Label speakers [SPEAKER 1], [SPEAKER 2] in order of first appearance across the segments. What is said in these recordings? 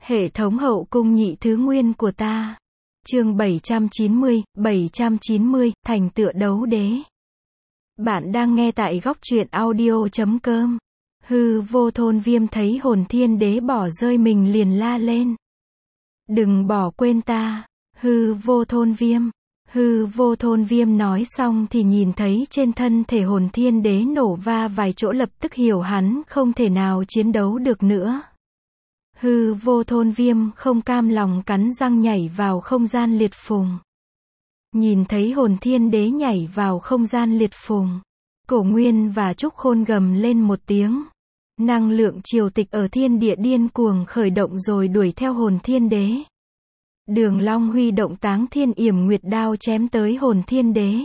[SPEAKER 1] Hệ thống hậu cung nhị thứ nguyên của ta. Chương 790, thành tựa đấu đế. Bạn đang nghe tại góc truyện audio.com. Hư Vô Thôn Viêm thấy Hồn Thiên Đế bỏ rơi mình liền la lên. Đừng bỏ quên ta, Hư Vô Thôn Viêm. Hư Vô Thôn Viêm nói xong thì nhìn thấy trên thân thể Hồn Thiên Đế nổ va vài chỗ, lập tức hiểu hắn không thể nào chiến đấu được nữa. Hư Vô Thôn Viêm không cam lòng cắn răng nhảy vào không gian liệt phùng. Nhìn thấy Hồn Thiên Đế nhảy vào không gian liệt phùng, Cổ Nguyên và Trúc Khôn gầm lên một tiếng. Năng lượng triều tịch ở thiên địa điên cuồng khởi động rồi đuổi theo Hồn Thiên Đế. Đường Long huy động Táng Thiên Yểm Nguyệt đao chém tới Hồn Thiên Đế.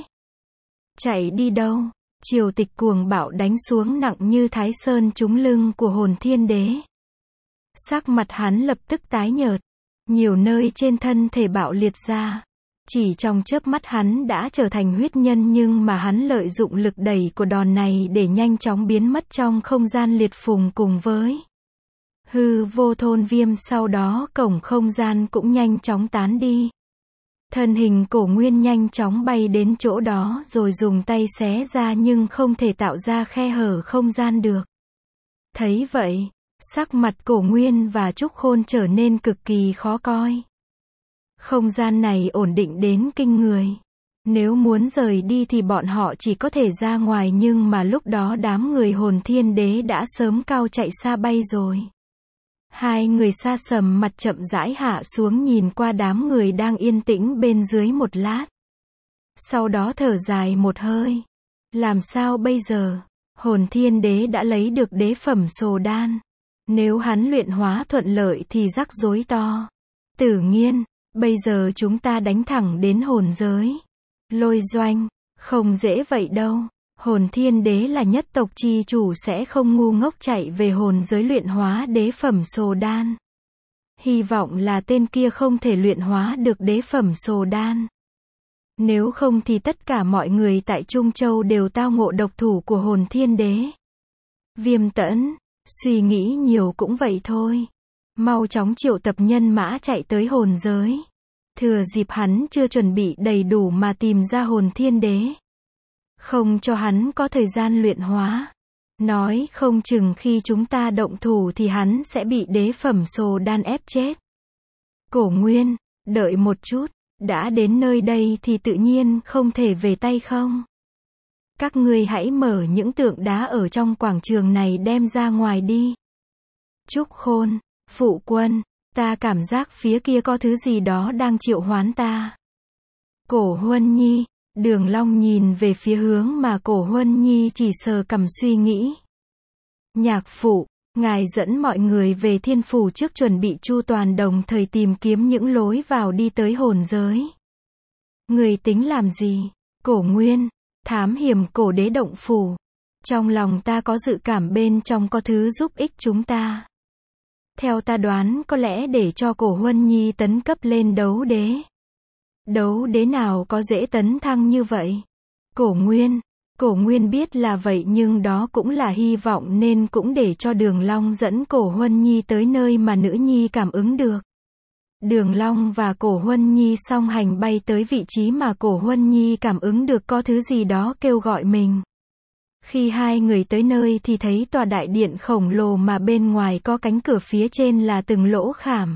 [SPEAKER 1] Chạy đi đâu? Triều tịch cuồng bạo đánh xuống nặng như Thái Sơn trúng lưng của Hồn Thiên Đế. Sắc mặt hắn lập tức tái nhợt, nhiều nơi trên thân thể bạo liệt ra. Chỉ trong chớp mắt hắn đã trở thành huyết nhân, nhưng mà hắn lợi dụng lực đẩy của đòn này để nhanh chóng biến mất trong không gian liệt phùng cùng với Hư Vô Thôn Viêm. Sau đó cổng không gian cũng nhanh chóng tán đi. Thân hình Cổ Nguyên nhanh chóng bay đến chỗ đó rồi dùng tay xé ra, nhưng không thể tạo ra khe hở không gian được. Thấy vậy, sắc mặt Cổ Nguyên và Trúc Khôn trở nên cực kỳ khó coi. Không gian này ổn định đến kinh người. Nếu muốn rời đi thì bọn họ chỉ có thể ra ngoài, nhưng mà lúc đó đám người Hồn Thiên Đế đã sớm cao chạy xa bay rồi. Hai người xa sầm mặt chậm rãi hạ xuống, nhìn qua đám người đang yên tĩnh bên dưới một lát. Sau đó thở dài một hơi. Làm sao bây giờ? Hồn Thiên Đế đã lấy được đế phẩm Sồ Đan. Nếu hắn luyện hóa thuận lợi thì rắc rối to. Tử Nghiên, bây giờ chúng ta đánh thẳng đến hồn giới. Lôi Doanh, không dễ vậy đâu. Hồn Thiên Đế là nhất tộc chi chủ, sẽ không ngu ngốc chạy về hồn giới luyện hóa đế phẩm Sồ Đan. Hy vọng là tên kia không thể luyện hóa được đế phẩm Sồ Đan. Nếu không thì tất cả mọi người tại Trung Châu đều tao ngộ độc thủ của Hồn Thiên Đế. Viêm Tẫn, suy nghĩ nhiều cũng vậy thôi. Mau chóng triệu tập nhân mã chạy tới hồn giới. Thừa dịp hắn chưa chuẩn bị đầy đủ mà tìm ra Hồn Thiên Đế. Không cho hắn có thời gian luyện hóa. Nói không chừng khi chúng ta động thủ thì hắn sẽ bị đế phẩm Sồ Đan ép chết. Cổ Nguyên, đợi một chút, đã đến nơi đây thì tự nhiên không thể về tay không. Các ngươi hãy mở những tượng đá ở trong quảng trường này đem ra ngoài đi. Trúc Khôn, phụ quân, ta cảm giác phía kia có thứ gì đó đang triệu hoán ta. Cổ Huân Nhi, Đường Long nhìn về phía hướng mà Cổ Huân Nhi chỉ sờ cằm suy nghĩ. Nhạc phụ, ngài dẫn mọi người về thiên phủ trước, chuẩn bị chu toàn, đồng thời tìm kiếm những lối vào đi tới hồn giới. Người tính làm gì? Cổ Nguyên, thám hiểm cổ đế động phủ. Trong lòng ta có dự cảm bên trong có thứ giúp ích chúng ta. Theo ta đoán có lẽ để cho Cổ Huân Nhi tấn cấp lên đấu đế. Đấu đế nào có dễ tấn thăng như vậy? Cổ Nguyên biết là vậy, nhưng đó cũng là hy vọng nên cũng để cho Đường Long dẫn Cổ Huân Nhi tới nơi mà nữ nhi cảm ứng được. Đường Long và Cổ Huân Nhi song hành bay tới vị trí mà Cổ Huân Nhi cảm ứng được có thứ gì đó kêu gọi mình. Khi hai người tới nơi thì thấy tòa đại điện khổng lồ mà bên ngoài có cánh cửa, phía trên là từng lỗ khảm.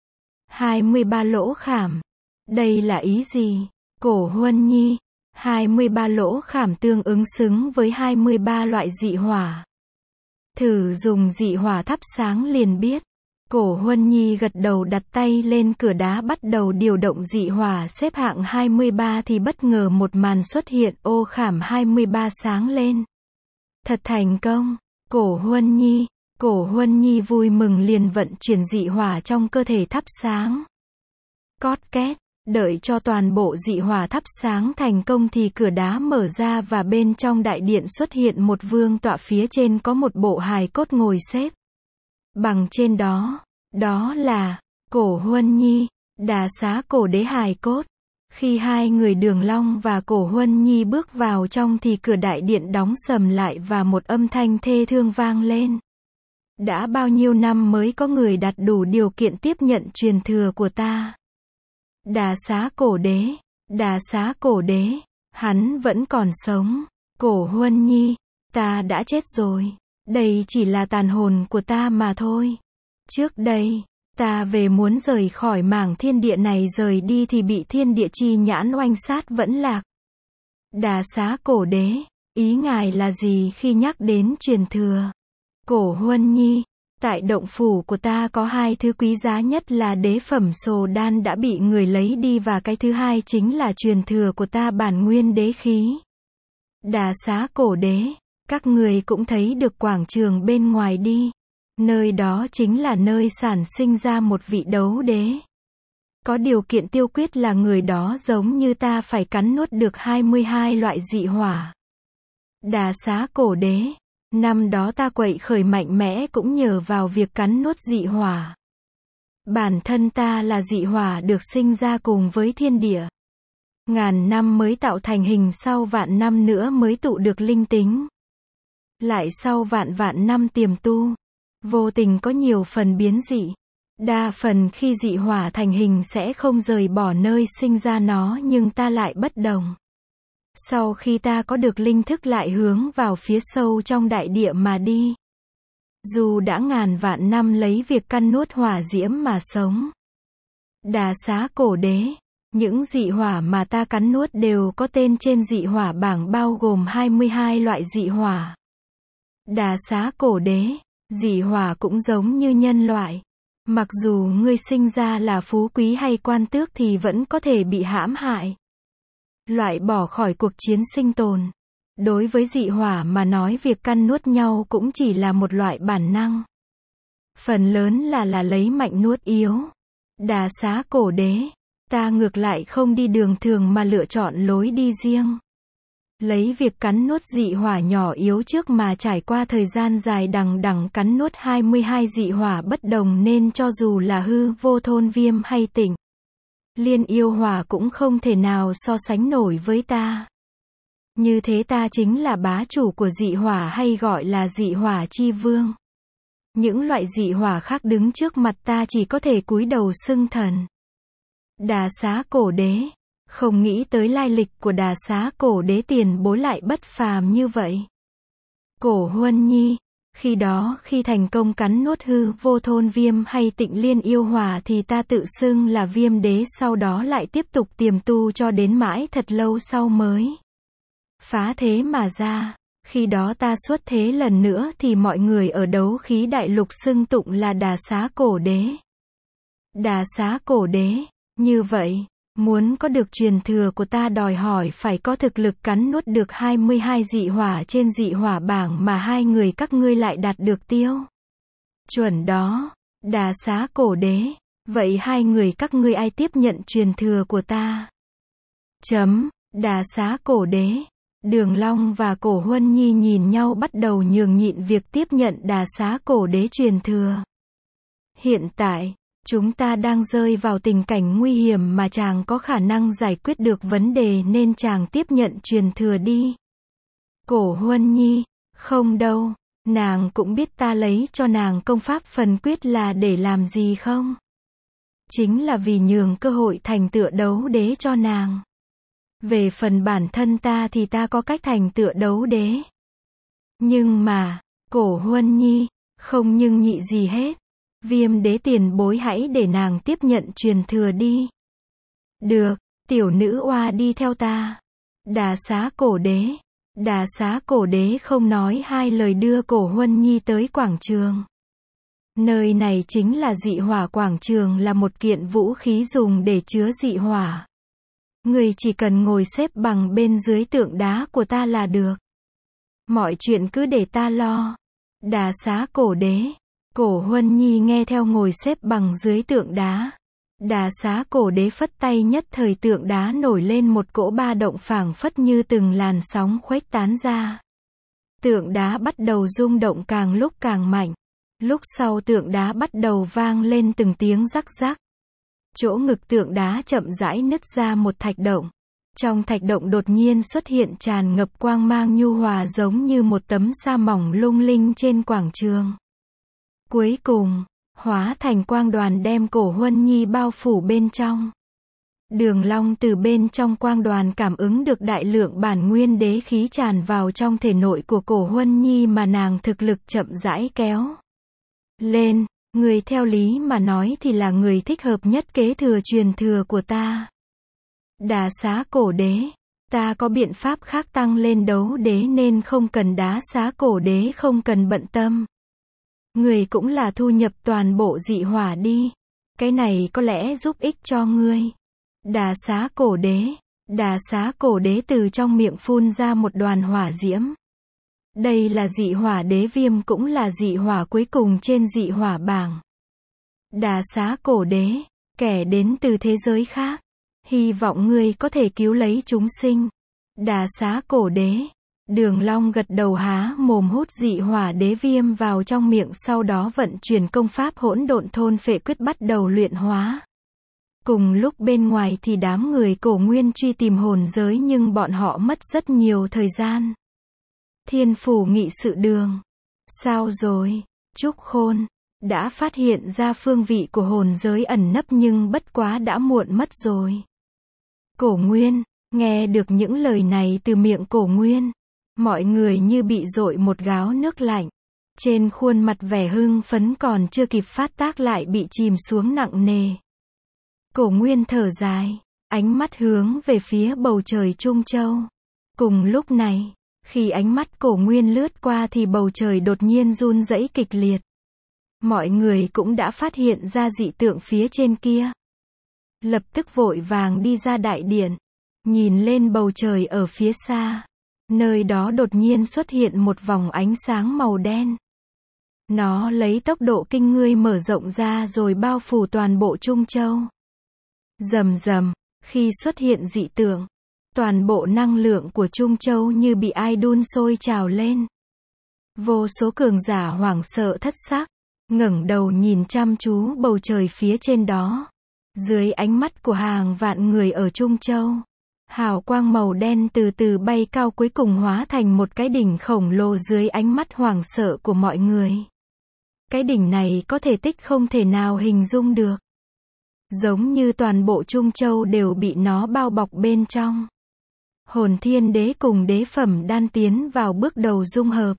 [SPEAKER 1] 23 lỗ khảm. Đây là ý gì? Cổ Huân Nhi, 23 lỗ khảm tương ứng xứng với 23 loại dị hỏa. Thử dùng dị hỏa thắp sáng liền biết. Cổ Huân Nhi gật đầu, đặt tay lên cửa đá bắt đầu điều động dị hỏa xếp hạng 23 thì bất ngờ một màn xuất hiện, ô khảm 23 sáng lên. Thật thành công. Cổ Huân Nhi vui mừng liền vận chuyển dị hỏa trong cơ thể thắp sáng. Cót két, đợi cho toàn bộ dị hỏa thắp sáng thành công thì cửa đá mở ra và bên trong đại điện xuất hiện một vương tọa, phía trên có một bộ hài cốt ngồi xếp. Bằng trên đó, đó là Cổ Huân Nhi, Đà Xá cổ đế hài cốt. Khi hai người Đường Long và Cổ Huân Nhi bước vào trong thì cửa đại điện đóng sầm lại và một âm thanh thê thương vang lên. Đã bao nhiêu năm mới có người đạt đủ điều kiện tiếp nhận truyền thừa của ta. Đà Xá Cổ Đế, Đà Xá Cổ Đế, hắn vẫn còn sống. Cổ Huân Nhi, ta đã chết rồi. Đây chỉ là tàn hồn của ta mà thôi. Trước đây, ta về muốn rời khỏi mảng thiên địa này rời đi thì bị thiên địa chi nhãn oanh sát vẫn lạc. Đà Xá Cổ Đế, ý ngài là gì khi nhắc đến truyền thừa? Cổ Huân Nhi, tại động phủ của ta có hai thứ quý giá nhất là đế phẩm sồ đan đã bị người lấy đi và cái thứ hai chính là truyền thừa của ta bản nguyên đế khí. Đà Xá Cổ Đế, các người cũng thấy được quảng trường bên ngoài đi. Nơi đó chính là nơi sản sinh ra một vị đấu đế. Có điều kiện tiên quyết là người đó giống như ta phải cắn nuốt được 22 loại dị hỏa. Đà Xá Cổ Đế, năm đó ta quậy khởi mạnh mẽ cũng nhờ vào việc cắn nuốt dị hỏa. Bản thân ta là dị hỏa được sinh ra cùng với thiên địa. Ngàn năm mới tạo thành hình, sau vạn năm nữa mới tụ được linh tính. Lại sau vạn năm tiềm tu, vô tình có nhiều phần biến dị. Đa phần khi dị hỏa thành hình sẽ không rời bỏ nơi sinh ra nó, nhưng ta lại bất đồng. Sau khi ta có được linh thức lại hướng vào phía sâu trong đại địa mà đi. Dù đã ngàn vạn năm lấy việc căn nuốt hỏa diễm mà sống. Đà Xá Cổ Đế, những dị hỏa mà ta cắn nuốt đều có tên trên dị hỏa bảng bao gồm 22 loại dị hỏa. Đà Xá Cổ Đế, dị hỏa cũng giống như nhân loại. Mặc dù ngươi sinh ra là phú quý hay quan tước thì vẫn có thể bị hãm hại. Loại bỏ khỏi cuộc chiến sinh tồn. Đối với dị hỏa mà nói việc căn nuốt nhau cũng chỉ là một loại bản năng. Phần lớn là lấy mạnh nuốt yếu. Đà Xá Cổ Đế, ta ngược lại không đi đường thường mà lựa chọn lối đi riêng. Lấy việc cắn nuốt dị hỏa nhỏ yếu trước mà trải qua thời gian dài đằng đẵng cắn nuốt 22 dị hỏa bất đồng nên cho dù là Hư Vô Thôn Viêm hay Tịnh Liên Yêu Hỏa cũng không thể nào so sánh nổi với ta. Như thế ta chính là bá chủ của dị hỏa hay gọi là dị hỏa chi vương. Những loại dị hỏa khác đứng trước mặt ta chỉ có thể cúi đầu xưng thần. Đà Xá Cổ Đế, không nghĩ tới lai lịch của Đà Xá Cổ Đế tiền bối lại bất phàm như vậy. Cổ Huân Nhi, khi đó khi thành công cắn nuốt Hư Vô Thôn Viêm hay Tịnh Liên Yêu Hỏa thì ta tự xưng là Viêm Đế, sau đó lại tiếp tục tiềm tu cho đến mãi thật lâu sau mới phá thế mà ra. Khi đó ta xuất thế lần nữa thì mọi người ở Đấu Khí Đại Lục xưng tụng là Đà Xá Cổ Đế. Đà Xá Cổ Đế, như vậy, muốn có được truyền thừa của ta đòi hỏi phải có thực lực cắn nuốt được 22 dị hỏa trên dị hỏa bảng mà hai người các ngươi lại đạt được tiêu chuẩn đó. Đà Xá Cổ Đế, vậy hai người các ngươi ai tiếp nhận truyền thừa của ta? Đà Xá Cổ Đế, Đường Long và Cổ Huân Nhi nhìn nhau bắt đầu nhường nhịn việc tiếp nhận Đà Xá Cổ Đế truyền thừa. Hiện tại, chúng ta đang rơi vào tình cảnh nguy hiểm mà chàng có khả năng giải quyết được vấn đề nên chàng tiếp nhận truyền thừa đi. Cổ Huân Nhi, không đâu, nàng cũng biết ta lấy cho nàng công pháp phần quyết là để làm gì không? Chính là vì nhường cơ hội thành tựu đấu đế cho nàng. Về phần bản thân ta thì ta có cách thành tựu đấu đế. Nhưng mà, Cổ Huân Nhi, không nhưng nhị gì hết. Viêm Đế tiền bối hãy để nàng tiếp nhận truyền thừa đi. Được, tiểu nữ oa đi theo ta. Đà Xá Cổ Đế. Đà Xá Cổ Đế không nói hai lời đưa Cổ Huân Nhi tới quảng trường. Nơi này chính là dị hỏa quảng trường, là một kiện vũ khí dùng để chứa dị hỏa. Người chỉ cần ngồi xếp bằng bên dưới tượng đá của ta là được. Mọi chuyện cứ để ta lo. Đà Xá Cổ Đế. Cổ Huân Nhi nghe theo ngồi xếp bằng dưới tượng đá. Đà Xá Cổ Đế phất tay, nhất thời tượng đá nổi lên một cỗ ba động phảng phất như từng làn sóng khuếch tán ra. Tượng đá bắt đầu rung động càng lúc càng mạnh. Lúc sau tượng đá bắt đầu vang lên từng tiếng rắc rắc. Chỗ ngực tượng đá chậm rãi nứt ra một thạch động. Trong thạch động đột nhiên xuất hiện tràn ngập quang mang nhu hòa giống như một tấm sa mỏng lung linh trên quảng trường. Cuối cùng, hóa thành quang đoàn đem Cổ Huân Nhi bao phủ bên trong. Đường Long từ bên trong quang đoàn cảm ứng được đại lượng bản nguyên đế khí tràn vào trong thể nội của Cổ Huân Nhi mà nàng thực lực chậm rãi kéo lên. Người theo lý mà nói thì là người thích hợp nhất kế thừa truyền thừa của ta. Đà xá cổ đế. Ta có biện pháp khác tăng lên đấu đế nên không cần đá xá cổ đế, không cần bận tâm. Người cũng là thu nhập toàn bộ dị hỏa đi. Cái này có lẽ giúp ích cho ngươi. Đà xá cổ đế. Đà xá cổ đế từ trong miệng phun ra một đoàn hỏa diễm. Đây là dị hỏa đế viêm, cũng là dị hỏa cuối cùng trên dị hỏa bảng. Đà xá cổ đế, kẻ đến từ thế giới khác. Hy vọng ngươi có thể cứu lấy chúng sinh. Đà xá cổ đế. Đường Long gật đầu há mồm hút dị hỏa đế viêm vào trong miệng, sau đó vận chuyển công pháp hỗn độn thôn phệ quyết bắt đầu luyện hóa. Cùng lúc bên ngoài thì đám người Cổ Nguyên truy tìm hồn giới, nhưng bọn họ mất rất nhiều thời gian. Thiên phủ nghị sự đường. Sao rồi? Trúc Khôn đã phát hiện ra phương vị của hồn giới ẩn nấp, nhưng bất quá đã muộn mất rồi. Cổ Nguyên nghe được những lời này từ miệng Cổ Nguyên, mọi người như bị dội một gáo nước lạnh. Trên khuôn mặt vẻ hưng phấn còn chưa kịp phát tác lại bị chìm xuống nặng nề. Cổ Nguyên thở dài, ánh mắt hướng về phía bầu trời Trung Châu. Cùng lúc này, khi ánh mắt Cổ Nguyên lướt qua thì bầu trời đột nhiên run rẩy kịch liệt. Mọi người cũng đã phát hiện ra dị tượng phía trên kia. Lập tức vội vàng đi ra đại điện, nhìn lên bầu trời ở phía xa. Nơi đó đột nhiên xuất hiện một vòng ánh sáng màu đen. Nó lấy tốc độ kinh người mở rộng ra rồi bao phủ toàn bộ Trung Châu. Rầm rầm, khi xuất hiện dị tượng, toàn bộ năng lượng của Trung Châu như bị ai đun sôi trào lên. Vô số cường giả hoảng sợ thất sắc, ngẩng đầu nhìn chăm chú bầu trời phía trên đó. Dưới ánh mắt của hàng vạn người ở Trung Châu, hào quang màu đen từ từ bay cao, cuối cùng hóa thành một cái đỉnh khổng lồ dưới ánh mắt hoảng sợ của mọi người. Cái đỉnh này có thể tích không thể nào hình dung được. Giống như toàn bộ Trung Châu đều bị nó bao bọc bên trong. Hồn Thiên Đế cùng đế phẩm đan tiến vào bước đầu dung hợp.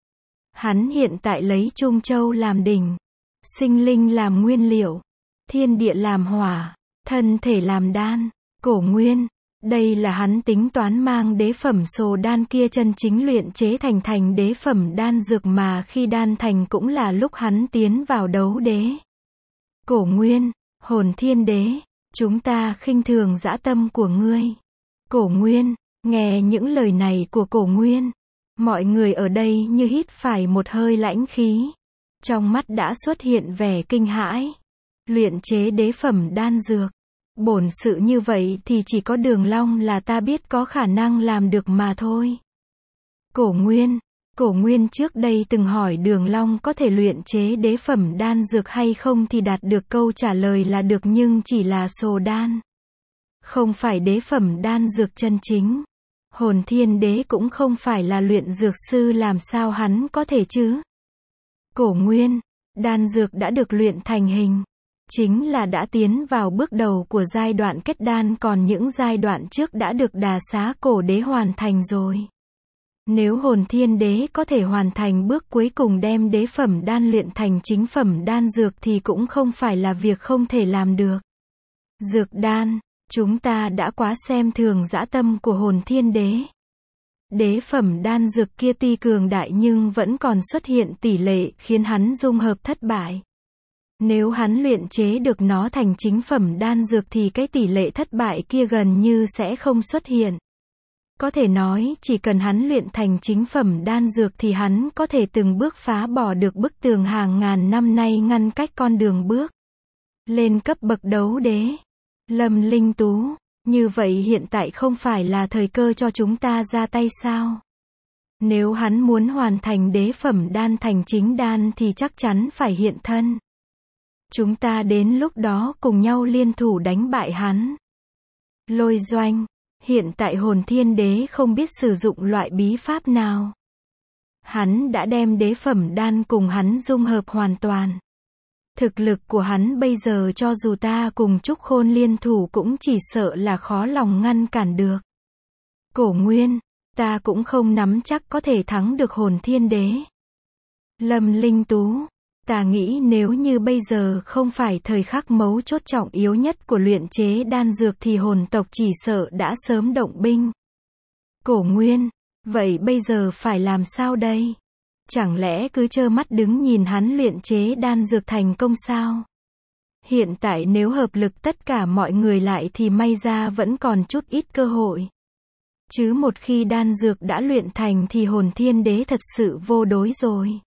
[SPEAKER 1] Hắn hiện tại lấy Trung Châu làm đỉnh, sinh linh làm nguyên liệu, thiên địa làm hỏa, thân thể làm đan. Cổ Nguyên, đây là hắn tính toán mang đế phẩm sồ đan kia chân chính luyện chế thành đế phẩm đan dược, mà khi đan thành cũng là lúc hắn tiến vào đấu đế. Cổ Nguyên, Hồn Thiên Đế, chúng ta khinh thường dã tâm của ngươi. Cổ Nguyên, nghe những lời này của Cổ Nguyên, mọi người ở đây như hít phải một hơi lãnh khí. Trong mắt đã xuất hiện vẻ kinh hãi. Luyện chế đế phẩm đan dược, bổn sự như vậy thì chỉ có Đường Long là ta biết có khả năng làm được mà thôi. Cổ Nguyên trước đây từng hỏi Đường Long có thể luyện chế đế phẩm đan dược hay không thì đạt được câu trả lời là được, nhưng chỉ là sồ đan, không phải đế phẩm đan dược chân chính. Hồn Thiên Đế cũng không phải là luyện dược sư, làm sao hắn có thể chứ? Cổ Nguyên, đan dược đã được luyện thành hình, chính là đã tiến vào bước đầu của giai đoạn kết đan, còn những giai đoạn trước đã được Đà xá cổ đế hoàn thành rồi. Nếu Hồn Thiên Đế có thể hoàn thành bước cuối cùng đem đế phẩm đan luyện thành chính phẩm đan dược thì cũng không phải là việc không thể làm được. Dược đan, chúng ta đã quá xem thường dã tâm của Hồn Thiên Đế. Đế phẩm đan dược kia tuy cường đại nhưng vẫn còn xuất hiện tỷ lệ khiến hắn dung hợp thất bại. Nếu hắn luyện chế được nó thành chính phẩm đan dược thì cái tỷ lệ thất bại kia gần như sẽ không xuất hiện. Có thể nói, chỉ cần hắn luyện thành chính phẩm đan dược thì hắn có thể từng bước phá bỏ được bức tường hàng ngàn năm nay ngăn cách con đường bước lên cấp bậc đấu đế. Lâm Linh Tú, như vậy hiện tại không phải là thời cơ cho chúng ta ra tay sao? Nếu hắn muốn hoàn thành đế phẩm đan thành chính đan thì chắc chắn phải hiện thân. Chúng ta đến lúc đó cùng nhau liên thủ đánh bại hắn. Lôi Doanh, hiện tại Hồn Thiên Đế không biết sử dụng loại bí pháp nào. Hắn đã đem đế phẩm đan cùng hắn dung hợp hoàn toàn. Thực lực của hắn bây giờ cho dù ta cùng Trúc Khôn liên thủ cũng chỉ sợ là khó lòng ngăn cản được. Cổ Nguyên, ta cũng không nắm chắc có thể thắng được Hồn Thiên Đế. Lâm Linh Tú, ta nghĩ nếu như bây giờ không phải thời khắc mấu chốt trọng yếu nhất của luyện chế đan dược thì hồn tộc chỉ sợ đã sớm động binh. Cổ Nguyên, vậy bây giờ phải làm sao đây? Chẳng lẽ cứ trơ mắt đứng nhìn hắn luyện chế đan dược thành công sao? Hiện tại nếu hợp lực tất cả mọi người lại thì may ra vẫn còn chút ít cơ hội. Chứ một khi đan dược đã luyện thành thì Hồn Thiên Đế thật sự vô đối rồi.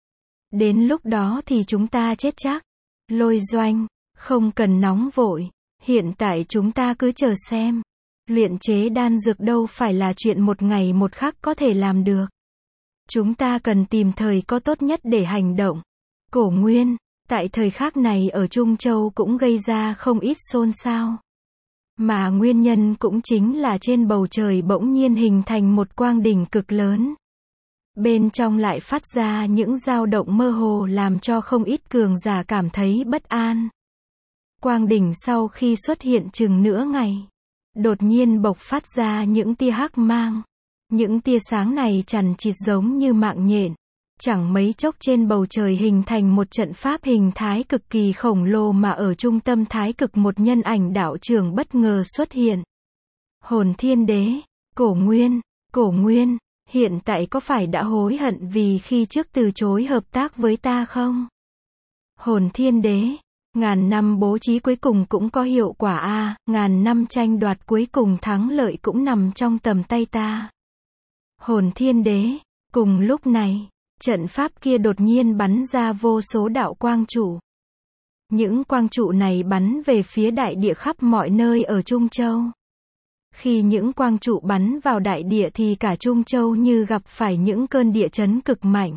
[SPEAKER 1] Đến lúc đó thì chúng ta chết chắc. Lôi Doanh, không cần nóng vội. Hiện tại chúng ta cứ chờ xem. Luyện chế đan dược đâu phải là chuyện một ngày một khắc có thể làm được. Chúng ta cần tìm thời cơ tốt nhất để hành động. Cổ Nguyên, tại thời khắc này ở Trung Châu cũng gây ra không ít xôn xao. Mà nguyên nhân cũng chính là trên bầu trời bỗng nhiên hình thành một quang đỉnh cực lớn. Bên trong lại phát ra những dao động mơ hồ làm cho không ít cường giả cảm thấy bất an. Quang đỉnh sau khi xuất hiện chừng nửa ngày, đột nhiên bộc phát ra những tia hắc mang. Những tia sáng này chằng chịt giống như mạng nhện. Chẳng mấy chốc trên bầu trời hình thành một trận pháp hình thái cực kỳ khổng lồ mà ở trung tâm thái cực một nhân ảnh đạo trưởng bất ngờ xuất hiện. Hồn Thiên Đế, Cổ Nguyên, hiện tại có phải đã hối hận vì khi trước từ chối hợp tác với ta không? Hồn Thiên Đế, ngàn năm bố trí cuối cùng cũng có hiệu quả a, ngàn năm tranh đoạt cuối cùng thắng lợi cũng nằm trong tầm tay ta. Hồn Thiên Đế, cùng lúc này, trận pháp kia đột nhiên bắn ra vô số đạo quang trụ. Những quang trụ này bắn về phía đại địa khắp mọi nơi ở Trung Châu. Khi những quang trụ bắn vào đại địa thì cả Trung Châu như gặp phải những cơn địa chấn cực mạnh.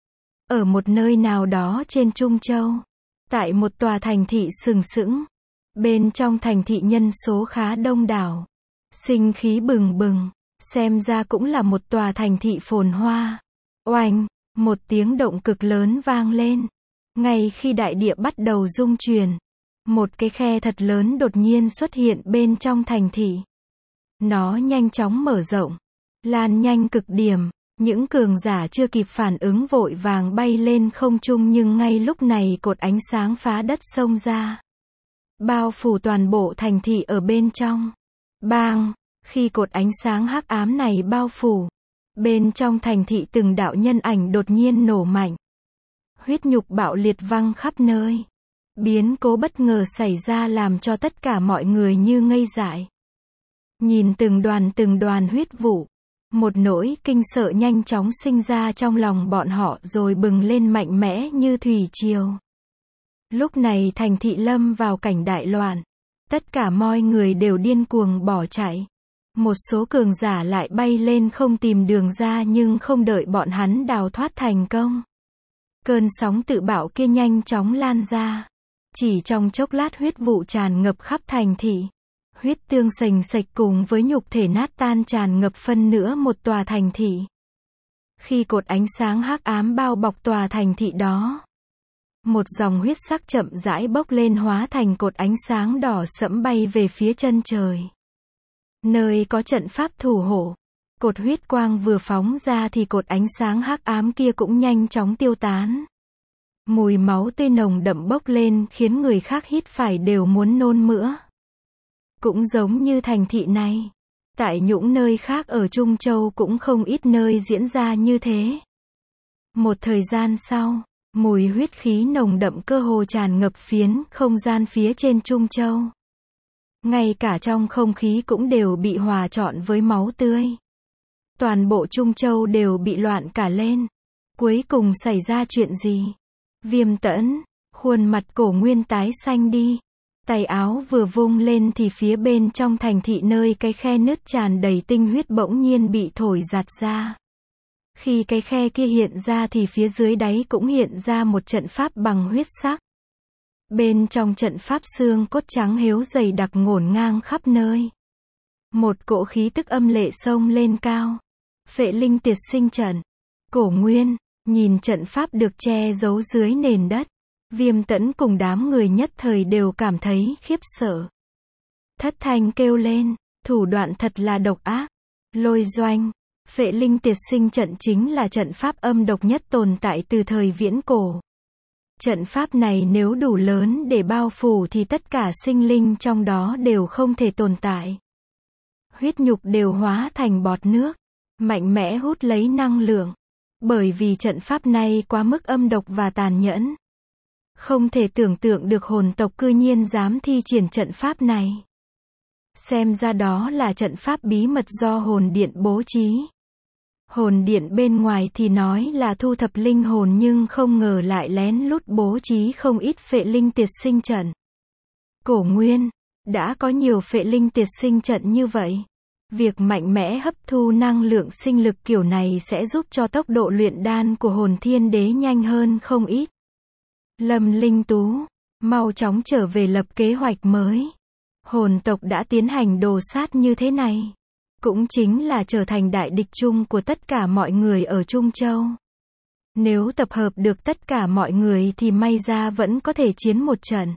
[SPEAKER 1] Ở một nơi nào đó trên Trung Châu, tại một tòa thành thị sừng sững, bên trong thành thị nhân số khá đông đảo, sinh khí bừng bừng, xem ra cũng là một tòa thành thị phồn hoa. Oanh, một tiếng động cực lớn vang lên. Ngay khi đại địa bắt đầu rung chuyển, một cái khe thật lớn đột nhiên xuất hiện bên trong thành thị. Nó nhanh chóng mở rộng, lan nhanh cực điểm. Những cường giả chưa kịp phản ứng vội vàng bay lên không trung nhưng ngay lúc này cột ánh sáng phá đất xông ra, bao phủ toàn bộ thành thị ở bên trong. Bang! Khi cột ánh sáng hắc ám này bao phủ, bên trong thành thị từng đạo nhân ảnh đột nhiên nổ mạnh. Huyết nhục bạo liệt văng khắp nơi. Biến cố bất ngờ xảy ra làm cho tất cả mọi người như ngây dại. Nhìn từng đoàn huyết vụ, một nỗi kinh sợ nhanh chóng sinh ra trong lòng bọn họ rồi bừng lên mạnh mẽ như thủy triều. Lúc này thành thị lâm vào cảnh đại loạn. Tất cả mọi người đều điên cuồng bỏ chạy. Một số cường giả lại bay lên không tìm đường ra nhưng không đợi bọn hắn đào thoát thành công. Cơn sóng tự bạo kia nhanh chóng lan ra. Chỉ trong chốc lát huyết vụ tràn ngập khắp thành thị. Huyết tương sành sạch cùng với nhục thể nát tan tràn ngập phân nửa một tòa thành thị. Khi cột ánh sáng hắc ám bao bọc tòa thành thị đó, một dòng huyết sắc chậm rãi bốc lên hóa thành cột ánh sáng đỏ sẫm bay về phía chân trời. Nơi có trận pháp thủ hộ, cột huyết quang vừa phóng ra thì cột ánh sáng hắc ám kia cũng nhanh chóng tiêu tán. Mùi máu tươi nồng đậm bốc lên khiến người khác hít phải đều muốn nôn mửa. Cũng giống như thành thị này, tại những nơi khác ở Trung Châu cũng không ít nơi diễn ra như thế. Một thời gian sau, mùi huyết khí nồng đậm cơ hồ tràn ngập phiến không gian phía trên Trung Châu. Ngay cả trong không khí cũng đều bị hòa trộn với máu tươi. Toàn bộ Trung Châu đều bị loạn cả lên. Cuối cùng xảy ra chuyện gì? Viêm Tẫn, khuôn mặt Cổ Nguyên tái xanh đi. Tay áo vừa vung lên thì phía bên trong thành thị nơi cái khe nứt tràn đầy tinh huyết bỗng nhiên bị thổi giạt ra. Khi cái khe kia hiện ra thì phía dưới đáy cũng hiện ra một trận pháp bằng huyết sắc. Bên trong trận pháp xương cốt trắng héo dày đặc ngổn ngang khắp nơi. Một cỗ khí tức âm lệ xông lên cao. Phệ linh tiệt sinh trận. Cổ Nguyên, nhìn trận pháp được che giấu dưới nền đất. Viêm Tẫn cùng đám người nhất thời đều cảm thấy khiếp sợ. Thất thanh kêu lên, thủ đoạn thật là độc ác. Lôi Doanh, Phệ Linh Tiệt Sinh trận chính là trận pháp âm độc nhất tồn tại từ thời viễn cổ. Trận pháp này nếu đủ lớn để bao phủ thì tất cả sinh linh trong đó đều không thể tồn tại. Huyết nhục đều hóa thành bọt nước, mạnh mẽ hút lấy năng lượng. Bởi vì trận pháp này quá mức âm độc và tàn nhẫn. Không thể tưởng tượng được hồn tộc cư nhiên dám thi triển trận pháp này. Xem ra đó là trận pháp bí mật do hồn điện bố trí. Hồn điện bên ngoài thì nói là thu thập linh hồn nhưng không ngờ lại lén lút bố trí không ít phệ linh tiệt sinh trận. Cổ Nguyên, đã có nhiều phệ linh tiệt sinh trận như vậy. Việc mạnh mẽ hấp thu năng lượng sinh lực kiểu này sẽ giúp cho tốc độ luyện đan của hồn thiên đế nhanh hơn không ít. Lâm Linh Tú, mau chóng trở về lập kế hoạch mới. Hồn tộc đã tiến hành đồ sát như thế này. Cũng chính là trở thành đại địch chung của tất cả mọi người ở Trung Châu. Nếu tập hợp được tất cả mọi người thì may ra vẫn có thể chiến một trận.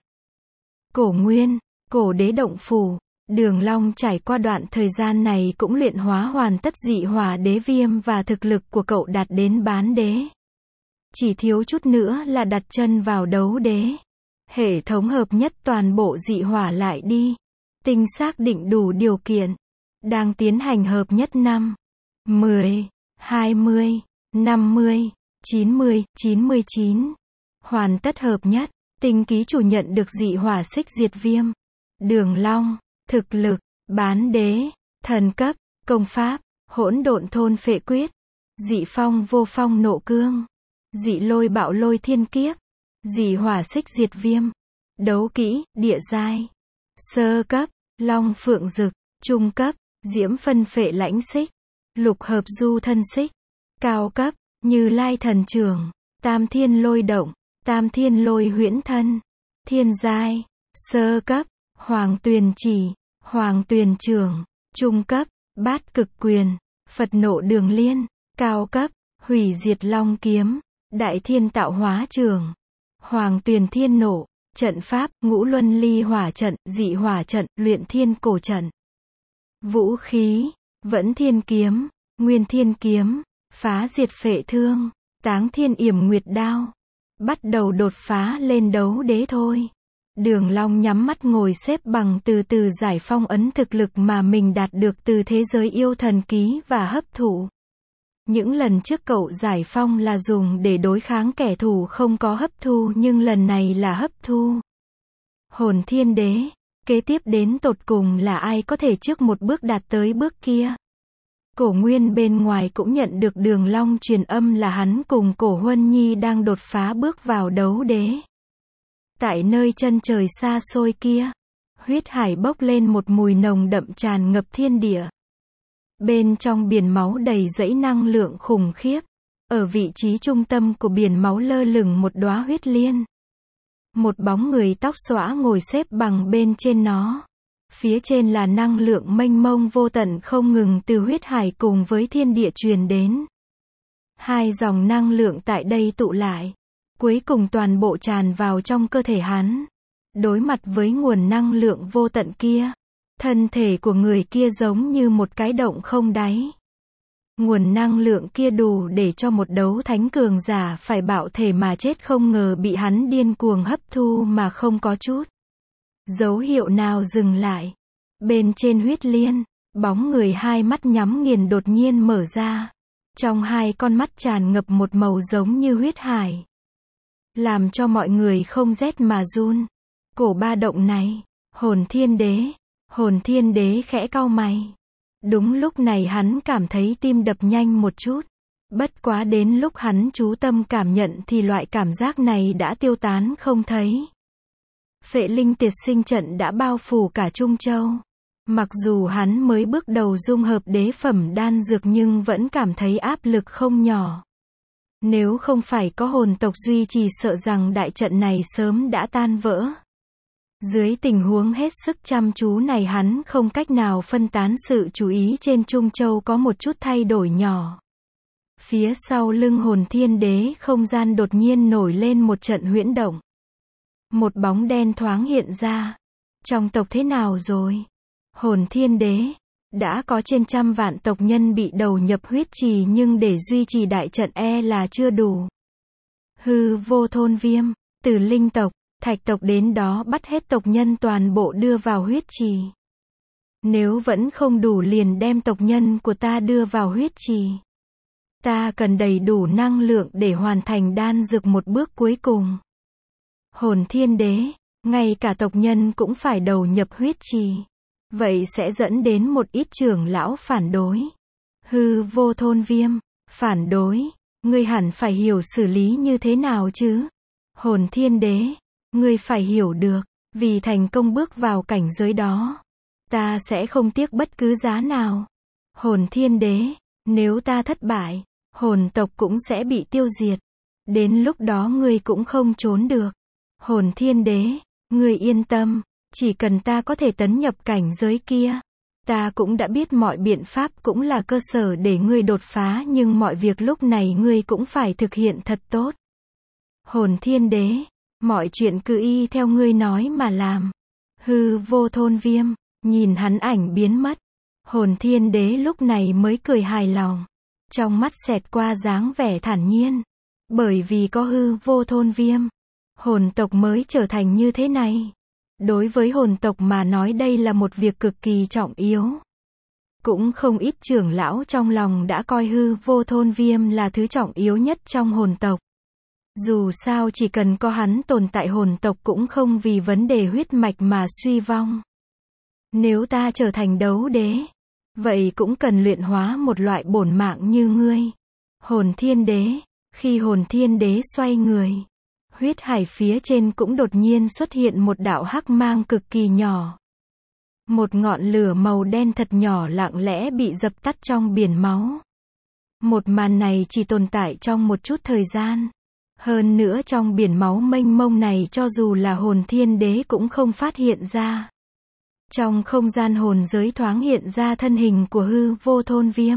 [SPEAKER 1] Cổ Nguyên, Cổ Đế động phủ, Đường Long trải qua đoạn thời gian này cũng luyện hóa hoàn tất dị hỏa đế viêm và thực lực của cậu đạt đến bán đế. Chỉ thiếu chút nữa là đặt chân vào đấu đế. Hệ thống hợp nhất toàn bộ dị hỏa lại đi. Tinh xác định đủ điều kiện. Đang tiến hành hợp nhất 5, 10, 20, 50, 90, 99. Hoàn tất hợp nhất. Tinh ký chủ nhận được dị hỏa xích diệt viêm. Đường Long, thực lực, bán đế, thần cấp, công pháp, hỗn độn thôn phệ quyết, dị phong vô phong nộ cương, dị lôi bạo lôi thiên kiếp, dị hỏa xích diệt viêm, đấu kỹ, địa giai, sơ cấp, long phượng dực, trung cấp, diễm phân phệ lãnh xích, lục hợp du thân xích, cao cấp, Như Lai thần trưởng, tam thiên lôi động, tam thiên lôi huyễn thân, thiên giai, sơ cấp, hoàng tuyền chỉ, hoàng tuyền trưởng, trung cấp, bát cực quyền, Phật nộ đường liên, cao cấp, hủy diệt long kiếm, đại thiên tạo hóa trường, hoàng tuyền thiên nộ, trận pháp, ngũ luân ly hỏa trận, dị hỏa trận, luyện thiên cổ trận. Vũ khí, vẫn thiên kiếm, nguyên thiên kiếm, phá diệt phệ thương, táng thiên yểm nguyệt đao. Bắt đầu đột phá lên đấu đế thôi. Đường Long nhắm mắt ngồi xếp bằng từ từ giải phong ấn thực lực mà mình đạt được từ thế giới yêu thần ký và hấp thụ. Những lần trước cậu giải phong là dùng để đối kháng kẻ thù không có hấp thu nhưng lần này là hấp thu. Hồn thiên đế, kế tiếp đến tột cùng là ai có thể trước một bước đạt tới bước kia? Cổ Nguyên bên ngoài cũng nhận được Đường Long truyền âm là hắn cùng Cổ Huân Nhi đang đột phá bước vào đấu đế. Tại nơi chân trời xa xôi kia, huyết hải bốc lên một mùi nồng đậm tràn ngập thiên địa. Bên trong biển máu đầy dẫy năng lượng khủng khiếp. Ở vị trí trung tâm của biển máu lơ lửng một đóa huyết liên. Một bóng người tóc xõa ngồi xếp bằng bên trên nó. Phía trên là năng lượng mênh mông vô tận không ngừng từ huyết hải cùng với thiên địa truyền đến. Hai dòng năng lượng tại đây tụ lại. Cuối cùng toàn bộ tràn vào trong cơ thể hắn. Đối mặt với nguồn năng lượng vô tận kia. Thân thể của người kia giống như một cái động không đáy. Nguồn năng lượng kia đủ để cho một đấu thánh cường giả phải bạo thể mà chết không ngờ bị hắn điên cuồng hấp thu mà không có chút dấu hiệu nào dừng lại. Bên trên huyết liên, bóng người hai mắt nhắm nghiền đột nhiên mở ra. Trong hai con mắt tràn ngập một màu giống như huyết hải. Làm cho mọi người không rét mà run. Cổ ba động này, hồn thiên đế khẽ cau mày. Đúng lúc này hắn cảm thấy tim đập nhanh một chút. Bất quá đến lúc hắn chú tâm cảm nhận thì loại cảm giác này đã tiêu tán không thấy. Phệ linh tiệt sinh trận đã bao phủ cả Trung Châu. Mặc dù hắn mới bước đầu dung hợp đế phẩm đan dược nhưng vẫn cảm thấy áp lực không nhỏ. Nếu không phải có hồn tộc duy trì sợ rằng đại trận này sớm đã tan vỡ. Dưới tình huống hết sức chăm chú này hắn không cách nào phân tán sự chú ý trên Trung Châu có một chút thay đổi nhỏ. Phía sau lưng Hồn Thiên Đế không gian đột nhiên nổi lên một trận huyễn động. Một bóng đen thoáng hiện ra. Trong tộc thế nào rồi? Hồn Thiên Đế. Đã có trên 100 vạn tộc nhân bị đầu nhập huyết trì nhưng để duy trì đại trận là chưa đủ. Hư Vô Thôn Viêm, từ linh tộc, thạch tộc đến đó bắt hết tộc nhân toàn bộ đưa vào huyết trì. Nếu vẫn không đủ liền đem tộc nhân của ta đưa vào huyết trì. Ta cần đầy đủ năng lượng để hoàn thành đan dược một bước cuối cùng. Hồn Thiên Đế, ngay cả tộc nhân cũng phải đầu nhập huyết trì. Vậy sẽ dẫn đến một ít trưởng lão phản đối. Hư Vô Thôn Viêm, phản đối, ngươi hẳn phải hiểu xử lý như thế nào chứ. Hồn Thiên Đế, ngươi phải hiểu được, vì thành công bước vào cảnh giới đó, ta sẽ không tiếc bất cứ giá nào. Hồn Thiên Đế, nếu ta thất bại, hồn tộc cũng sẽ bị tiêu diệt. Đến lúc đó ngươi cũng không trốn được. Hồn Thiên Đế, ngươi yên tâm, chỉ cần ta có thể tấn nhập cảnh giới kia, ta cũng đã biết mọi biện pháp cũng là cơ sở để ngươi đột phá nhưng mọi việc lúc này ngươi cũng phải thực hiện thật tốt. Hồn Thiên Đế, mọi chuyện cứ y theo ngươi nói mà làm. Hư Vô Thôn Viêm, nhìn hắn ảnh biến mất. Hồn Thiên Đế lúc này mới cười hài lòng. Trong mắt xẹt qua dáng vẻ thản nhiên. Bởi vì có Hư Vô Thôn Viêm, hồn tộc mới trở thành như thế này. Đối với hồn tộc mà nói đây là một việc cực kỳ trọng yếu. Cũng không ít trưởng lão trong lòng đã coi Hư Vô Thôn Viêm là thứ trọng yếu nhất trong hồn tộc. Dù sao chỉ cần có hắn tồn tại hồn tộc cũng không vì vấn đề huyết mạch mà suy vong. Nếu ta trở thành đấu đế, vậy cũng cần luyện hóa một loại bổn mạng như ngươi. Hồn Thiên Đế, khi Hồn Thiên Đế xoay người, huyết hải phía trên cũng đột nhiên xuất hiện một đạo hắc mang cực kỳ nhỏ. Một ngọn lửa màu đen thật nhỏ lặng lẽ bị dập tắt trong biển máu. Một màn này chỉ tồn tại trong một chút thời gian. Hơn nữa trong biển máu mênh mông này cho dù là Hồn Thiên Đế cũng không phát hiện ra. Trong không gian hồn giới thoáng hiện ra thân hình của Hư Vô Thôn Viêm.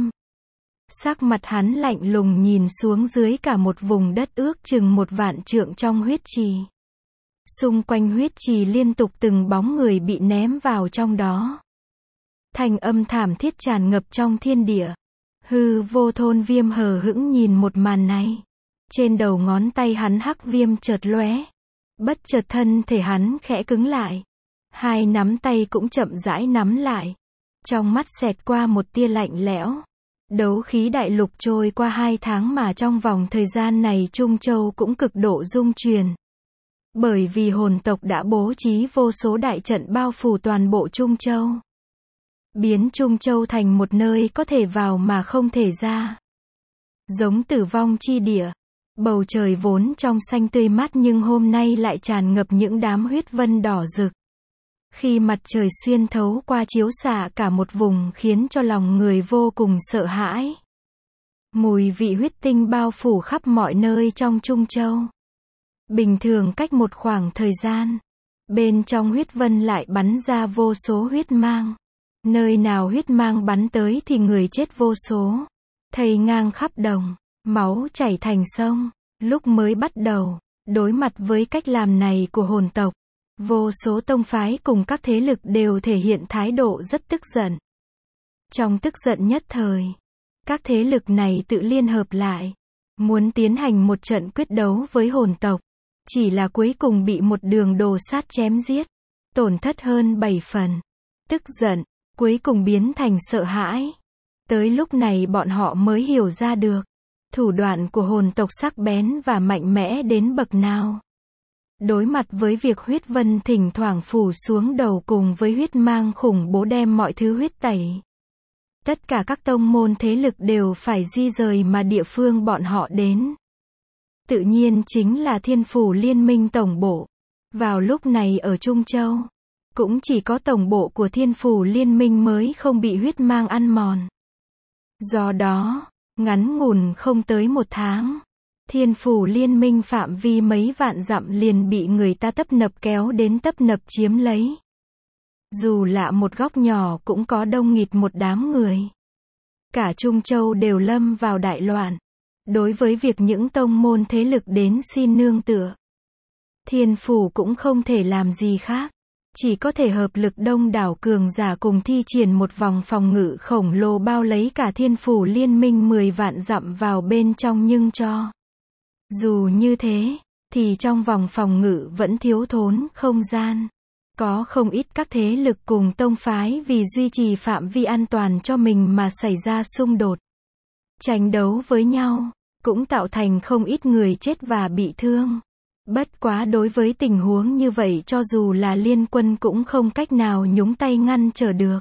[SPEAKER 1] Sắc mặt hắn lạnh lùng nhìn xuống dưới cả một vùng đất ước chừng 1 vạn trượng trong huyết trì. Xung quanh huyết trì liên tục từng bóng người bị ném vào trong đó. Thanh âm thảm thiết tràn ngập trong thiên địa. Hư Vô Thôn Viêm hờ hững nhìn một màn này. Trên đầu ngón tay hắn hắc viêm chợt lóe. Bất chợt thân thể hắn khẽ cứng lại. Hai nắm tay cũng chậm rãi nắm lại. Trong mắt xẹt qua một tia lạnh lẽo. Đấu khí đại lục trôi qua 2 tháng mà trong vòng thời gian này Trung Châu cũng cực độ rung chuyển. Bởi vì hồn tộc đã bố trí vô số đại trận bao phủ toàn bộ Trung Châu. Biến Trung Châu thành một nơi có thể vào mà không thể ra. Giống tử vong chi địa. Bầu trời vốn trong xanh tươi mát nhưng hôm nay lại tràn ngập những đám huyết vân đỏ rực. Khi mặt trời xuyên thấu qua chiếu xạ cả một vùng khiến cho lòng người vô cùng sợ hãi. Mùi vị huyết tinh bao phủ khắp mọi nơi trong Trung Châu. Bình thường cách một khoảng thời gian, bên trong huyết vân lại bắn ra vô số huyết mang. Nơi nào huyết mang bắn tới thì người chết vô số. Thây ngang khắp đồng, máu chảy thành sông. Lúc mới bắt đầu, đối mặt với cách làm này của hồn tộc, vô số tông phái cùng các thế lực đều thể hiện thái độ rất tức giận. Trong tức giận nhất thời, các thế lực này tự liên hợp lại, muốn tiến hành một trận quyết đấu với hồn tộc. Chỉ là cuối cùng bị một đường đồ sát chém giết, tổn thất hơn 7 phần. Tức giận, cuối cùng biến thành sợ hãi. Tới lúc này bọn họ mới hiểu ra được, thủ đoạn của hồn tộc sắc bén và mạnh mẽ đến bậc nào. Đối mặt với việc huyết vân thỉnh thoảng phủ xuống đầu cùng với huyết mang khủng bố đem mọi thứ huyết tẩy. Tất cả các tông môn thế lực đều phải di rời mà địa phương bọn họ đến. Tự nhiên chính là Thiên Phủ Liên minh tổng bộ. Vào lúc này ở Trung Châu, cũng chỉ có tổng bộ của Thiên Phủ Liên minh mới không bị huyết mang ăn mòn. Do đó, ngắn ngủn không tới 1 tháng, Thiên Phủ Liên minh phạm vi mấy vạn dặm liền bị người ta tấp nập kéo đến tấp nập chiếm lấy. Dù lạ một góc nhỏ cũng có đông nghịt một đám người. Cả Trung Châu đều lâm vào đại loạn. Đối với việc những tông môn thế lực đến xin nương tựa, Thiên Phủ cũng không thể làm gì khác. Chỉ có thể hợp lực đông đảo cường giả cùng thi triển một vòng phòng ngự khổng lồ bao lấy cả Thiên Phủ liên minh 10 vạn dặm vào bên trong, nhưng dù như thế, thì trong vòng phòng ngự vẫn thiếu thốn không gian. Có không ít các thế lực cùng tông phái vì duy trì phạm vi an toàn cho mình mà xảy ra xung đột, tranh đấu với nhau, cũng tạo thành không ít người chết và bị thương. Bất quá đối với tình huống như vậy, cho dù là liên quân cũng không cách nào nhúng tay ngăn trở được.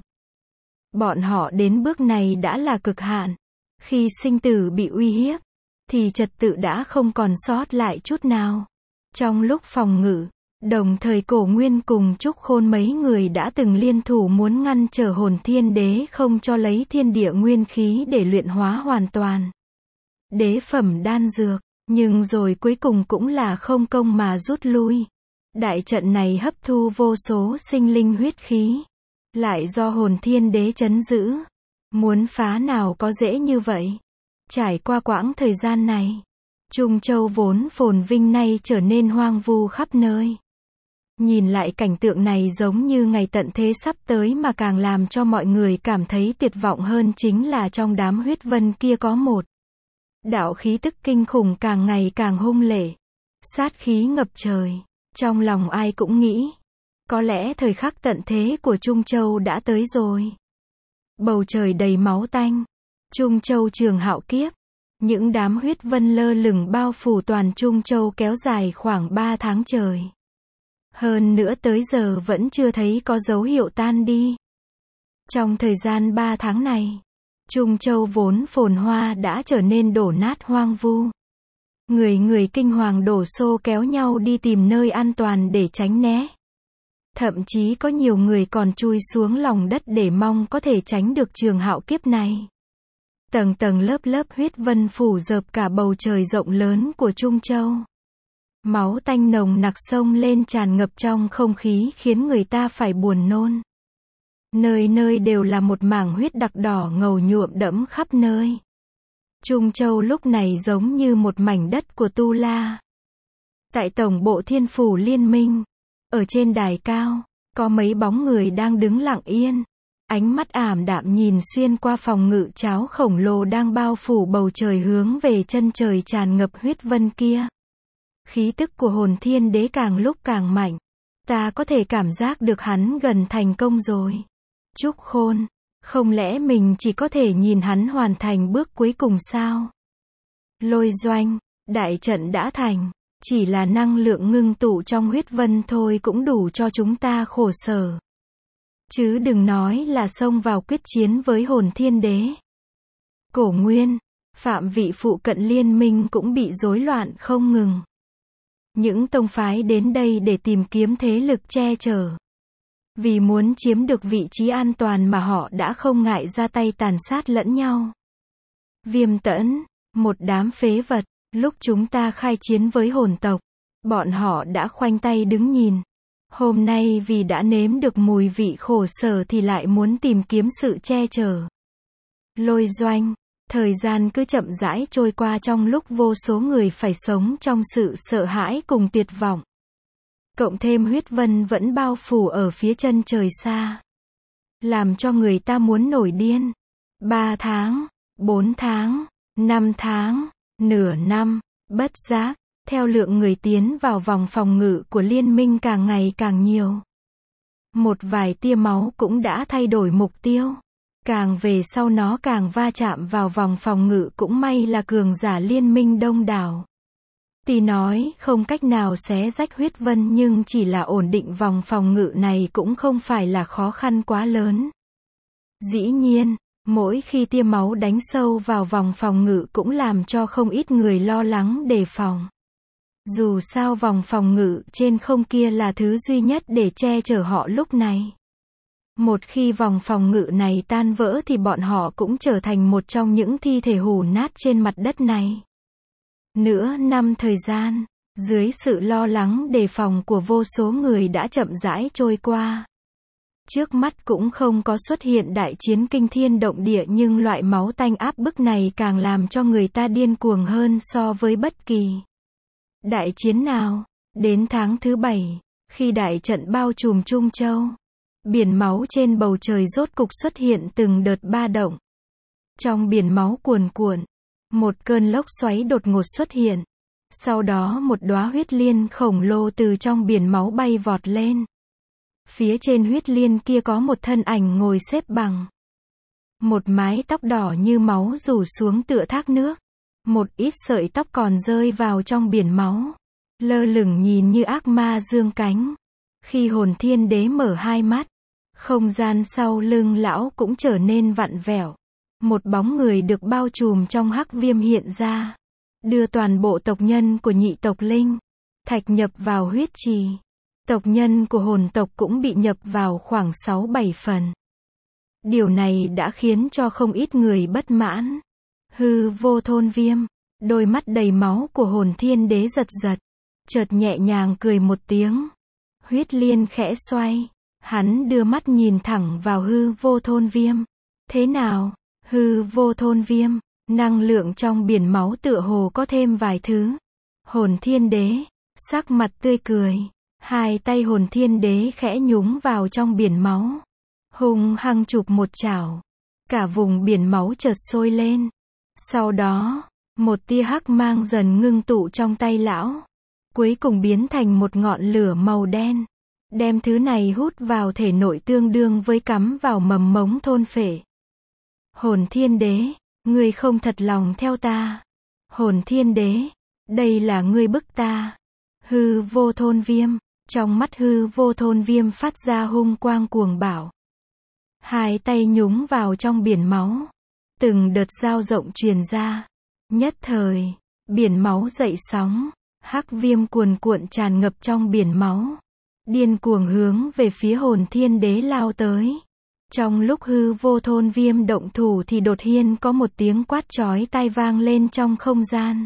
[SPEAKER 1] Bọn họ đến bước này đã là cực hạn. Khi sinh tử bị uy hiếp, thì trật tự đã không còn sót lại chút nào. Trong lúc phòng ngự, đồng thời Cổ Nguyên cùng Trúc Khôn mấy người đã từng liên thủ muốn ngăn trở Hồn Thiên Đế không cho lấy thiên địa nguyên khí để luyện hóa hoàn toàn đế phẩm đan dược, nhưng rồi cuối cùng cũng là không công mà rút lui. Đại trận này hấp thu vô số sinh linh huyết khí, lại do Hồn Thiên Đế trấn giữ, muốn phá nào có dễ như vậy. Trải qua quãng thời gian này, Trung Châu vốn phồn vinh nay trở nên hoang vu khắp nơi. Nhìn lại cảnh tượng này giống như ngày tận thế sắp tới, mà càng làm cho mọi người cảm thấy tuyệt vọng hơn chính là trong đám huyết vân kia có một đạo khí tức kinh khủng càng ngày càng hung lệ, sát khí ngập trời. Trong lòng ai cũng nghĩ, có lẽ thời khắc tận thế của Trung Châu đã tới rồi. Bầu trời đầy máu tanh, Trung Châu trường hạo kiếp, những đám huyết vân lơ lửng bao phủ toàn Trung Châu kéo dài khoảng 3 tháng trời. Hơn nữa tới giờ vẫn chưa thấy có dấu hiệu tan đi. Trong thời gian 3 tháng này, Trung Châu vốn phồn hoa đã trở nên đổ nát hoang vu. Người người kinh hoàng đổ xô kéo nhau đi tìm nơi an toàn để tránh né. Thậm chí có nhiều người còn chui xuống lòng đất để mong có thể tránh được trường hạo kiếp này. Tầng tầng lớp lớp huyết vân phủ rợp cả bầu trời rộng lớn của Trung Châu. Máu tanh nồng nặc xông lên tràn ngập trong không khí khiến người ta phải buồn nôn. Nơi nơi đều là một mảng huyết đặc đỏ ngầu nhuộm đẫm khắp nơi. Trung Châu lúc này giống như một mảnh đất của Tu La. Tại tổng bộ Thiên Phủ Liên minh, ở trên đài cao, có mấy bóng người đang đứng lặng yên. Ánh mắt ảm đạm nhìn xuyên qua phòng ngự cháo khổng lồ đang bao phủ bầu trời hướng về chân trời tràn ngập huyết vân kia. Khí tức của Hồn Thiên Đế càng lúc càng mạnh. Ta có thể cảm giác được hắn gần thành công rồi. Trúc Khôn, không lẽ mình chỉ có thể nhìn hắn hoàn thành bước cuối cùng sao? Lôi Doanh, đại trận đã thành, chỉ là năng lượng ngưng tụ trong huyết vân thôi cũng đủ cho chúng ta khổ sở. Chứ đừng nói là xông vào quyết chiến với Hồn Thiên Đế. Cổ Nguyên, phạm vị phụ cận liên minh cũng bị rối loạn không ngừng. Những tông phái đến đây để tìm kiếm thế lực che chở. Vì muốn chiếm được vị trí an toàn mà họ đã không ngại ra tay tàn sát lẫn nhau. Viêm Tẫn, một đám phế vật, lúc chúng ta khai chiến với hồn tộc, bọn họ đã khoanh tay đứng nhìn. Hôm nay vì đã nếm được mùi vị khổ sở thì lại muốn tìm kiếm sự che chở. Lôi Doanh, thời gian cứ chậm rãi trôi qua trong lúc vô số người phải sống trong sự sợ hãi cùng tuyệt vọng. Cộng thêm huyết vân vẫn bao phủ ở phía chân trời xa, làm cho người ta muốn nổi điên. 3 tháng, 4 tháng, 5 tháng, nửa năm, bất giác, theo lượng người tiến vào vòng phòng ngự của liên minh càng ngày càng nhiều. Một vài tia máu cũng đã thay đổi mục tiêu. Càng về sau nó càng va chạm vào vòng phòng ngự, cũng may là cường giả liên minh đông đảo. Tuy nói không cách nào xé rách huyết vân, nhưng chỉ là ổn định vòng phòng ngự này cũng không phải là khó khăn quá lớn. Dĩ nhiên, mỗi khi tia máu đánh sâu vào vòng phòng ngự cũng làm cho không ít người lo lắng đề phòng. Dù sao vòng phòng ngự trên không kia là thứ duy nhất để che chở họ lúc này. Một khi vòng phòng ngự này tan vỡ thì bọn họ cũng trở thành một trong những thi thể hù nát trên mặt đất này. Nửa năm thời gian, dưới sự lo lắng đề phòng của vô số người đã chậm rãi trôi qua. Trước mắt cũng không có xuất hiện đại chiến kinh thiên động địa, nhưng loại máu tanh áp bức này càng làm cho người ta điên cuồng hơn so với bất kỳ đại chiến nào. Đến tháng thứ 7, khi đại trận bao trùm Trung Châu, biển máu trên bầu trời rốt cục xuất hiện từng đợt ba động. Trong biển máu cuồn cuộn, một cơn lốc xoáy đột ngột xuất hiện. Sau đó một đóa huyết liên khổng lồ từ trong biển máu bay vọt lên. Phía trên huyết liên kia có một thân ảnh ngồi xếp bằng. Một mái tóc đỏ như máu rủ xuống tựa thác nước. Một ít sợi tóc còn rơi vào trong biển máu. Lơ lửng nhìn như ác ma dương cánh. Khi Hồn Thiên Đế mở hai mắt, không gian sau lưng lão cũng trở nên vặn vẹo. Một bóng người được bao trùm trong hắc viêm hiện ra. Đưa toàn bộ tộc nhân của nhị tộc Linh Thạch nhập vào huyết trì. Tộc nhân của hồn tộc cũng bị nhập vào khoảng 6-7 phần. Điều này đã khiến cho không ít người bất mãn. Hư Vô Thôn Viêm, đôi mắt đầy máu của Hồn Thiên Đế giật giật, chợt nhẹ nhàng cười một tiếng. Huyết liên khẽ xoay, hắn đưa mắt nhìn thẳng vào Hư Vô Thôn Viêm. Thế nào, Hư Vô Thôn Viêm? Năng lượng trong biển máu tựa hồ có thêm vài thứ. Hồn Thiên Đế, sắc mặt tươi cười. Hai tay Hồn Thiên Đế khẽ nhúng vào trong biển máu. Hung hăng chụp một chảo. Cả vùng biển máu chợt sôi lên. Sau đó, một tia hắc mang dần ngưng tụ trong tay lão. Cuối cùng biến thành một ngọn lửa màu đen. Đem thứ này hút vào thể nội tương đương với cắm vào mầm mống thôn phệ. Hồn Thiên Đế, ngươi không thật lòng theo ta. Hồn Thiên Đế, đây là ngươi bức ta. Hư Vô Thôn Viêm, trong mắt Hư Vô Thôn Viêm phát ra hung quang cuồng bạo. Hai tay nhúng vào trong biển máu. Từng đợt dao rộng truyền ra. Nhất thời, biển máu dậy sóng. Hắc viêm cuồn cuộn tràn ngập trong biển máu. Điên cuồng hướng về phía Hồn Thiên Đế lao tới. Trong lúc Hư Vô Thôn Viêm động thủ thì đột nhiên có một tiếng quát chói tai vang lên trong không gian.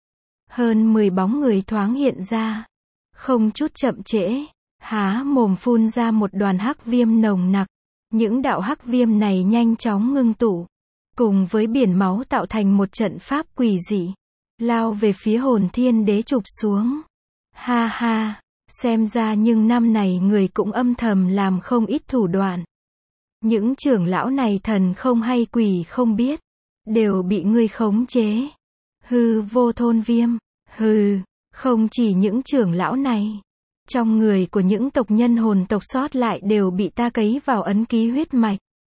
[SPEAKER 1] Hơn 10 bóng người thoáng hiện ra. Không chút chậm trễ, há mồm phun ra một đoàn hắc viêm nồng nặc. Những đạo hắc viêm này nhanh chóng ngưng tụ, cùng với biển máu tạo thành một trận pháp quỷ dị, lao về phía Hồn Thiên Đế chụp xuống. Ha ha, xem ra nhưng năm này người cũng âm thầm làm không ít thủ đoạn. Những trưởng lão này thần không hay quỷ không biết, đều bị ngươi khống chế. Hư Vô Thôn Viêm, hừ, không chỉ những trưởng lão này. Trong người của những tộc nhân hồn tộc sót lại đều bị ta cấy vào ấn ký huyết mạch.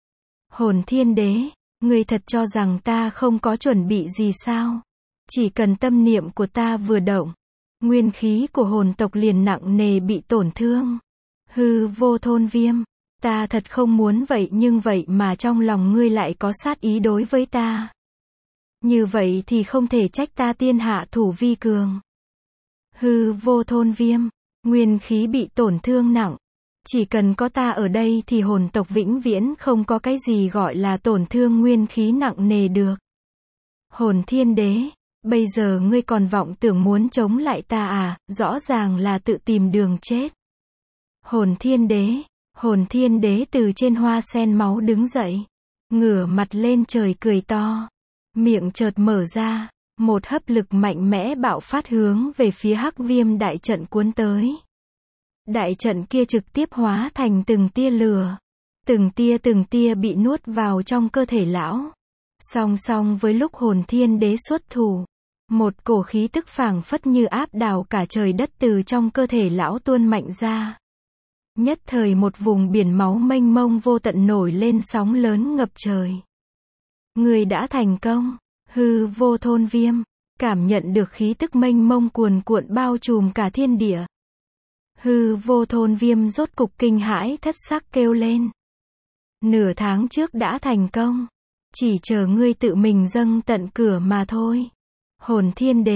[SPEAKER 1] Hồn Thiên Đế, ngươi thật cho rằng ta không có chuẩn bị gì sao? Chỉ cần tâm niệm của ta vừa động, nguyên khí của hồn tộc liền nặng nề bị tổn thương. Hư Vô Thôn Viêm, ta thật không muốn vậy, nhưng vậy mà trong lòng ngươi lại có sát ý đối với ta. Như vậy thì không thể trách ta tiên hạ thủ vi cường. Hư Vô Thôn Viêm, nguyên khí bị tổn thương nặng. Chỉ cần có ta ở đây thì hồn tộc vĩnh viễn không có cái gì gọi là tổn thương nguyên khí nặng nề được. Hồn Thiên Đế, bây giờ ngươi còn vọng tưởng muốn chống lại ta à, rõ ràng là tự tìm đường chết. Hồn Thiên Đế từ trên hoa sen máu đứng dậy, ngửa mặt lên trời cười to, miệng chợt mở ra, một hấp lực mạnh mẽ bạo phát hướng về phía hắc viêm đại trận cuốn tới. Đại trận kia trực tiếp hóa thành từng tia lửa, từng tia bị nuốt vào trong cơ thể lão. Song song với lúc Hồn Thiên Đế xuất thủ, một cổ khí tức phảng phất như áp đảo cả trời đất từ trong cơ thể lão tuôn mạnh ra. Nhất thời một vùng biển máu mênh mông vô tận nổi lên sóng lớn ngập trời. Người đã thành công. Hư Vô Thôn Viêm, cảm nhận được khí tức mênh mông cuồn cuộn bao trùm cả thiên địa. Hư Vô Thôn Viêm rốt cục kinh hãi thất sắc kêu lên. Nửa tháng trước đã thành công, chỉ chờ ngươi tự mình dâng tận cửa mà thôi. Hồn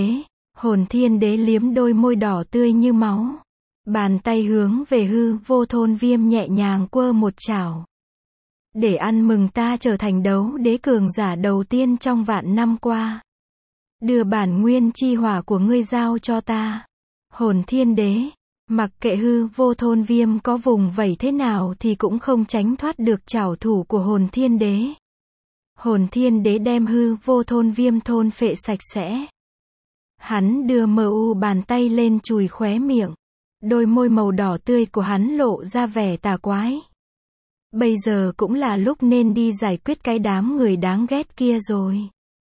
[SPEAKER 1] Thiên Đế liếm đôi môi đỏ tươi như máu. Bàn tay hướng về Hư Vô Thôn Viêm nhẹ nhàng quơ một chảo. Để ăn mừng ta trở thành đấu đế cường giả đầu tiên trong vạn năm qua. Đưa bản nguyên chi hỏa của ngươi giao cho ta. Hồn Thiên Đế, Mặc kệ hư vô thôn viêm có vùng vẫy thế nào thì cũng không tránh thoát được trảo thủ của hồn thiên đế. Hồn thiên đế đem hư vô thôn viêm thôn phệ sạch sẽ. Hắn đưa mờ u bàn tay lên chùi khóe miệng. Đôi môi màu đỏ tươi của hắn lộ ra vẻ tà quái. Bây giờ cũng là lúc nên đi giải quyết cái đám người đáng ghét kia rồi.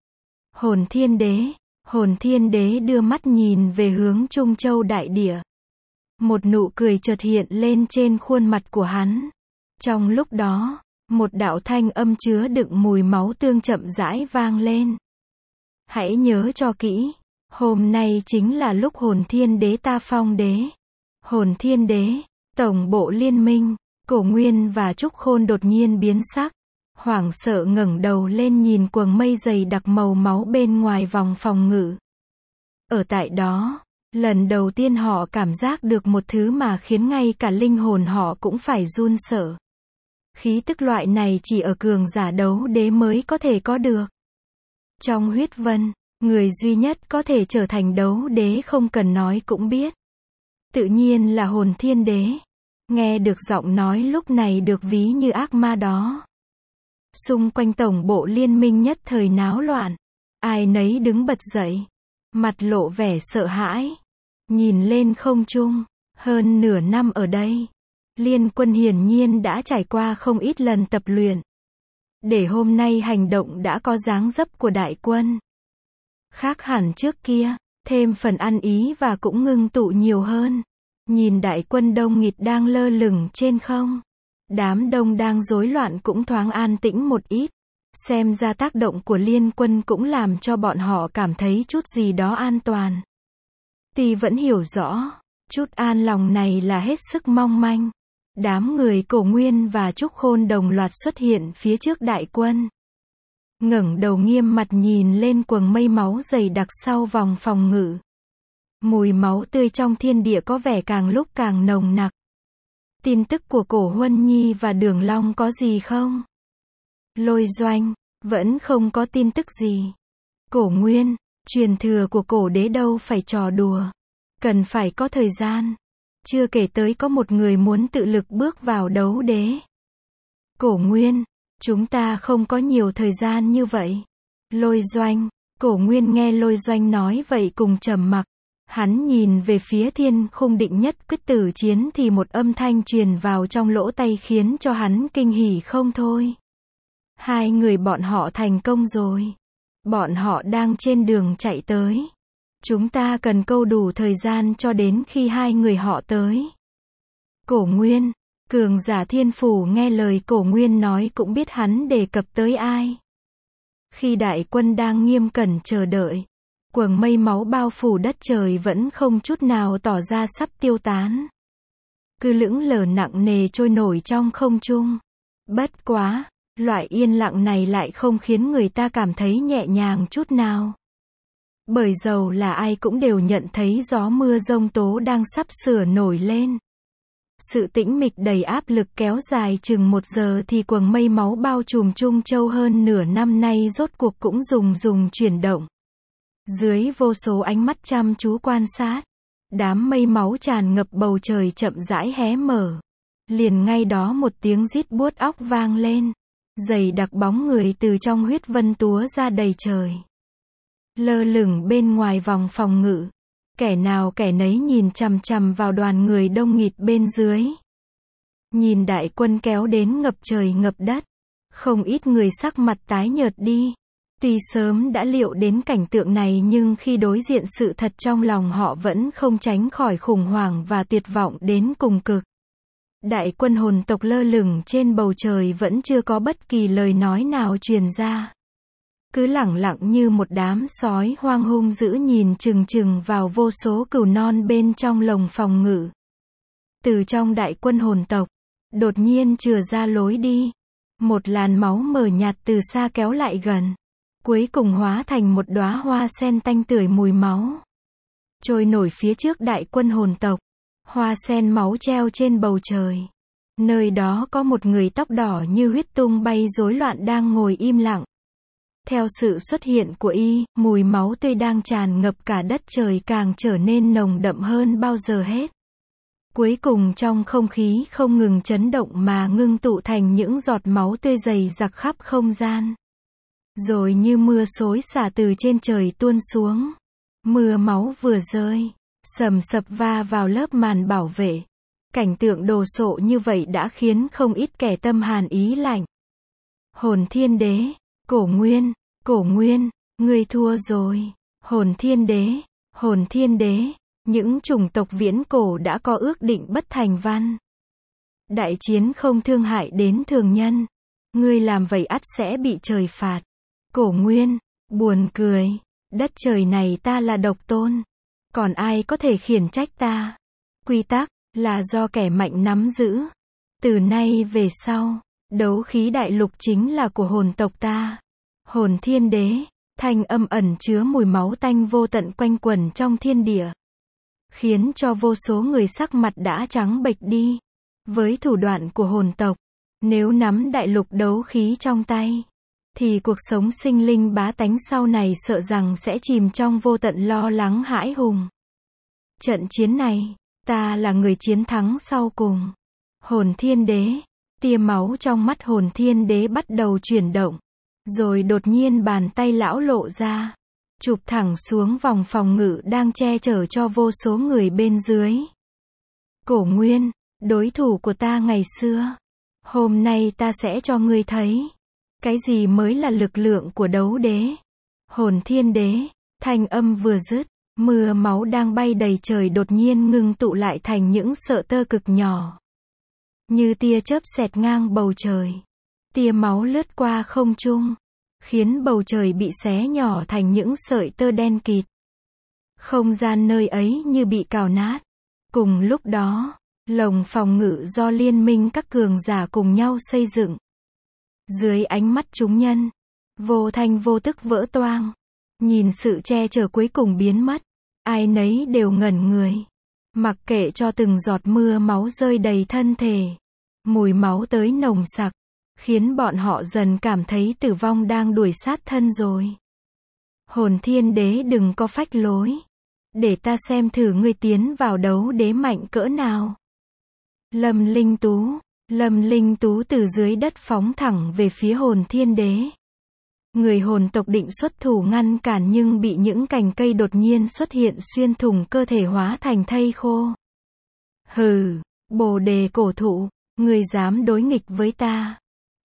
[SPEAKER 1] Hồn thiên đế đưa mắt nhìn về hướng Trung Châu đại địa. Một nụ cười chợt hiện lên trên khuôn mặt của hắn. Trong lúc đó, một đạo thanh âm chứa đựng mùi máu tương chậm rãi vang lên. Hãy nhớ cho kỹ, hôm nay chính là lúc hồn thiên đế ta phong đế. Hồn thiên đế, tổng bộ liên minh, Cổ Nguyên và Trúc Khôn đột nhiên biến sắc. Hoảng sợ ngẩng đầu lên nhìn quầng mây dày đặc màu máu bên ngoài vòng phòng ngự. Ở tại đó, lần đầu tiên họ cảm giác được một thứ mà khiến ngay cả linh hồn họ cũng phải run sợ. Khí tức loại này chỉ ở cường giả đấu đế mới có thể có được. Trong huyết vân, người duy nhất có thể trở thành đấu đế không cần nói cũng biết. Tự nhiên là hồn thiên đế. Nghe được giọng nói lúc này được ví như ác ma đó. Xung quanh tổng bộ liên minh nhất thời náo loạn. Ai nấy đứng bật dậy. Mặt lộ vẻ sợ hãi. Nhìn lên không trung. Hơn nửa năm ở đây. Liên quân hiển nhiên đã trải qua không ít lần tập luyện. Để hôm nay hành động đã có dáng dấp của đại quân. Khác hẳn trước kia. Thêm phần ăn ý và cũng ngưng tụ nhiều hơn. Nhìn đại quân đông nghịt đang lơ lửng trên không. Đám đông đang rối loạn cũng thoáng an tĩnh một ít. Xem ra tác động của liên quân cũng làm cho bọn họ cảm thấy chút gì đó an toàn. Tuy vẫn hiểu rõ, chút an lòng này là hết sức mong manh. Đám người Cổ Nguyên và Trúc Khôn đồng loạt xuất hiện phía trước đại quân. Ngẩng đầu nghiêm mặt nhìn lên quầng mây máu dày đặc sau vòng phòng ngự. Mùi máu tươi trong thiên địa có vẻ càng lúc càng nồng nặc. Tin tức của Cổ Huân Nhi và Đường Long có gì không? Lôi Doanh, vẫn không có tin tức gì. Cổ Nguyên, truyền thừa của cổ đế đâu phải trò đùa. Cần phải có thời gian. Chưa kể tới có một người muốn tự lực bước vào đấu đế. Cổ Nguyên, chúng ta không có nhiều thời gian như vậy. Lôi Doanh, Cổ Nguyên nghe Lôi Doanh nói vậy cùng trầm mặc. Hắn nhìn về phía Thiên Khung định nhất quyết tử chiến thì một âm thanh truyền vào trong lỗ tai khiến cho hắn kinh hỉ không thôi. Hai người bọn họ thành công rồi. Bọn họ đang trên đường chạy tới. Chúng ta cần câu đủ thời gian cho đến khi hai người họ tới. Cổ Nguyên, cường giả thiên phủ nghe lời Cổ Nguyên nói cũng biết hắn đề cập tới ai. Khi đại quân đang nghiêm cẩn chờ đợi, quầng mây máu bao phủ đất trời vẫn không chút nào tỏ ra sắp tiêu tán. Cứ lững lờ nặng nề trôi nổi trong không trung. Bất quá, loại yên lặng này lại không khiến người ta cảm thấy nhẹ nhàng chút nào. Bởi dầu là ai cũng đều nhận thấy gió mưa giông tố đang sắp sửa nổi lên. Sự tĩnh mịch đầy áp lực kéo dài chừng 1 giờ thì quầng mây máu bao trùm Trung Châu hơn nửa năm nay rốt cuộc cũng rùng chuyển động. Dưới vô số ánh mắt chăm chú quan sát, đám mây máu tràn ngập bầu trời chậm rãi hé mở. Liền ngay đó một tiếng rít buốt óc vang lên. Dày đặc bóng người từ trong huyết vân túa ra đầy trời. Lơ lửng bên ngoài vòng phòng ngự. Kẻ nào kẻ nấy nhìn chằm chằm vào đoàn người đông nghịt bên dưới. Nhìn đại quân kéo đến ngập trời ngập đất. Không ít người sắc mặt tái nhợt đi. Tuy sớm đã liệu đến cảnh tượng này nhưng khi đối diện sự thật trong lòng họ vẫn không tránh khỏi khủng hoảng và tuyệt vọng đến cùng cực. Đại quân hồn tộc lơ lửng trên bầu trời vẫn chưa có bất kỳ lời nói nào truyền ra. Cứ lẳng lặng như một đám sói hoang hung dữ nhìn chừng chừng vào vô số cừu non bên trong lồng phòng ngự. Từ trong đại quân hồn tộc, đột nhiên chừa ra lối đi. Một làn máu mờ nhạt từ xa kéo lại gần. Cuối cùng hóa thành một đóa hoa sen tanh tưởi mùi máu. Trôi nổi phía trước đại quân hồn tộc. Hoa sen máu treo trên bầu trời. Nơi đó có một người tóc đỏ như huyết tung bay rối loạn đang ngồi im lặng. Theo sự xuất hiện của y, mùi máu tươi đang tràn ngập cả đất trời càng trở nên nồng đậm hơn bao giờ hết. Cuối cùng trong không khí không ngừng chấn động mà ngưng tụ thành những giọt máu tươi dày dặc khắp không gian. Rồi như mưa xối xả từ trên trời tuôn xuống. Mưa máu vừa rơi, sầm sập va vào lớp màn bảo vệ. Cảnh tượng đồ sộ như vậy đã khiến không ít kẻ tâm hàn ý lạnh. Hồn Thiên Đế, Cổ Nguyên, ngươi thua rồi. Hồn Thiên Đế, những chủng tộc viễn cổ đã có ước định bất thành văn. Đại chiến không thương hại đến thường nhân. Ngươi làm vậy ắt sẽ bị trời phạt. Cổ Nguyên, buồn cười. Đất trời này ta là độc tôn. Còn ai có thể khiển trách ta? Quy tắc là do kẻ mạnh nắm giữ. Từ nay về sau, đấu khí đại lục chính là của hồn tộc ta. Hồn Thiên Đế, thanh âm ẩn chứa mùi máu tanh vô tận quanh quẩn trong thiên địa, khiến cho vô số người sắc mặt đã trắng bệch đi. Với thủ đoạn của hồn tộc, nếu nắm đại lục đấu khí trong tay, thì cuộc sống sinh linh bá tánh sau này sợ rằng sẽ chìm trong vô tận lo lắng hãi hùng. Trận chiến này, ta là người chiến thắng sau cùng. Hồn Thiên Đế, tia máu trong mắt Hồn Thiên Đế bắt đầu chuyển động. Rồi đột nhiên bàn tay lão lộ ra, chụp thẳng xuống vòng phòng ngự đang che chở cho vô số người bên dưới. Cổ Nguyên, đối thủ của ta ngày xưa. Hôm nay ta sẽ cho ngươi thấy, cái gì mới là lực lượng của đấu đế. Hồn Thiên Đế, thanh âm vừa dứt, mưa máu đang bay đầy trời đột nhiên ngưng tụ lại thành những sợi tơ cực nhỏ. Như tia chớp xẹt ngang bầu trời. Tia máu lướt qua không trung, khiến bầu trời bị xé nhỏ thành những sợi tơ đen kịt. Không gian nơi ấy như bị cào nát. Cùng lúc đó, lồng phòng ngự do liên minh các cường giả cùng nhau xây dựng, dưới ánh mắt chúng nhân, vô thanh vô tức vỡ toang. Nhìn sự che chở cuối cùng biến mất, ai nấy đều ngẩn người. Mặc kệ cho từng giọt mưa máu rơi đầy thân thể, mùi máu tới nồng sặc, khiến bọn họ dần cảm thấy tử vong đang đuổi sát thân rồi. Hồn Thiên Đế đừng có phách lối. Để ta xem thử ngươi tiến vào đấu đế mạnh cỡ nào. Lâm Linh Tú từ dưới đất phóng thẳng về phía Hồn Thiên Đế. Người hồn tộc định xuất thủ ngăn cản nhưng bị những cành cây đột nhiên xuất hiện xuyên thủng cơ thể hóa thành thây khô. Hừ, Bồ Đề cổ thụ, ngươi dám đối nghịch với ta.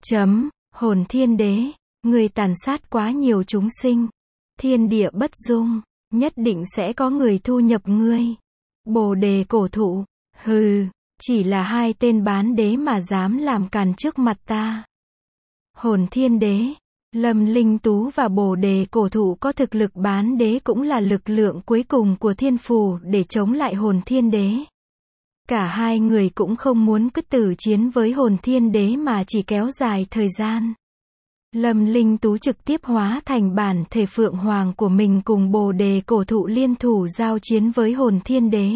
[SPEAKER 1] Hồn Thiên Đế, ngươi tàn sát quá nhiều chúng sinh. Thiên địa bất dung, nhất định sẽ có người thu nhập ngươi. Bồ Đề cổ thụ, hừ, chỉ là hai tên bán đế mà dám làm càn trước mặt ta. Hồn Thiên Đế, Lâm Linh Tú và Bồ Đề cổ thụ có thực lực bán đế cũng là lực lượng cuối cùng của thiên phù để chống lại Hồn Thiên Đế. Cả hai người cũng không muốn cứ tử chiến với Hồn Thiên Đế mà chỉ kéo dài thời gian. Lâm Linh Tú trực tiếp hóa thành bản thể Phượng Hoàng của mình cùng Bồ Đề cổ thụ liên thủ giao chiến với Hồn Thiên Đế.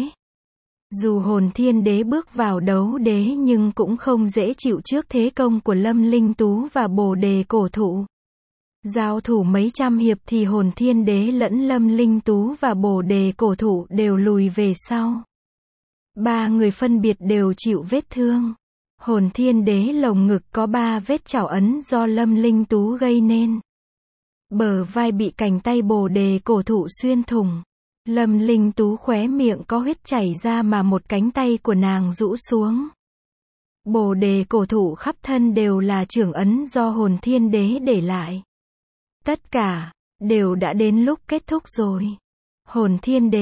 [SPEAKER 1] Dù Hồn Thiên Đế bước vào đấu đế nhưng cũng không dễ chịu trước thế công của Lâm Linh Tú và Bồ Đề cổ thụ. Giao thủ mấy trăm hiệp thì Hồn Thiên Đế lẫn Lâm Linh Tú và Bồ Đề cổ thụ đều lùi về sau. Ba người phân biệt đều chịu vết thương. Hồn Thiên Đế lồng ngực có 3 vết chảo ấn do Lâm Linh Tú gây nên. Bờ vai bị cành tay Bồ Đề cổ thụ xuyên thủng. Lâm Linh Tú khóe miệng có huyết chảy ra mà một cánh tay của nàng rũ xuống. Bồ Đề cổ thụ khắp thân đều là chưởng ấn do Hồn Thiên Đế để lại. Tất cả đều đã đến lúc kết thúc rồi. Hồn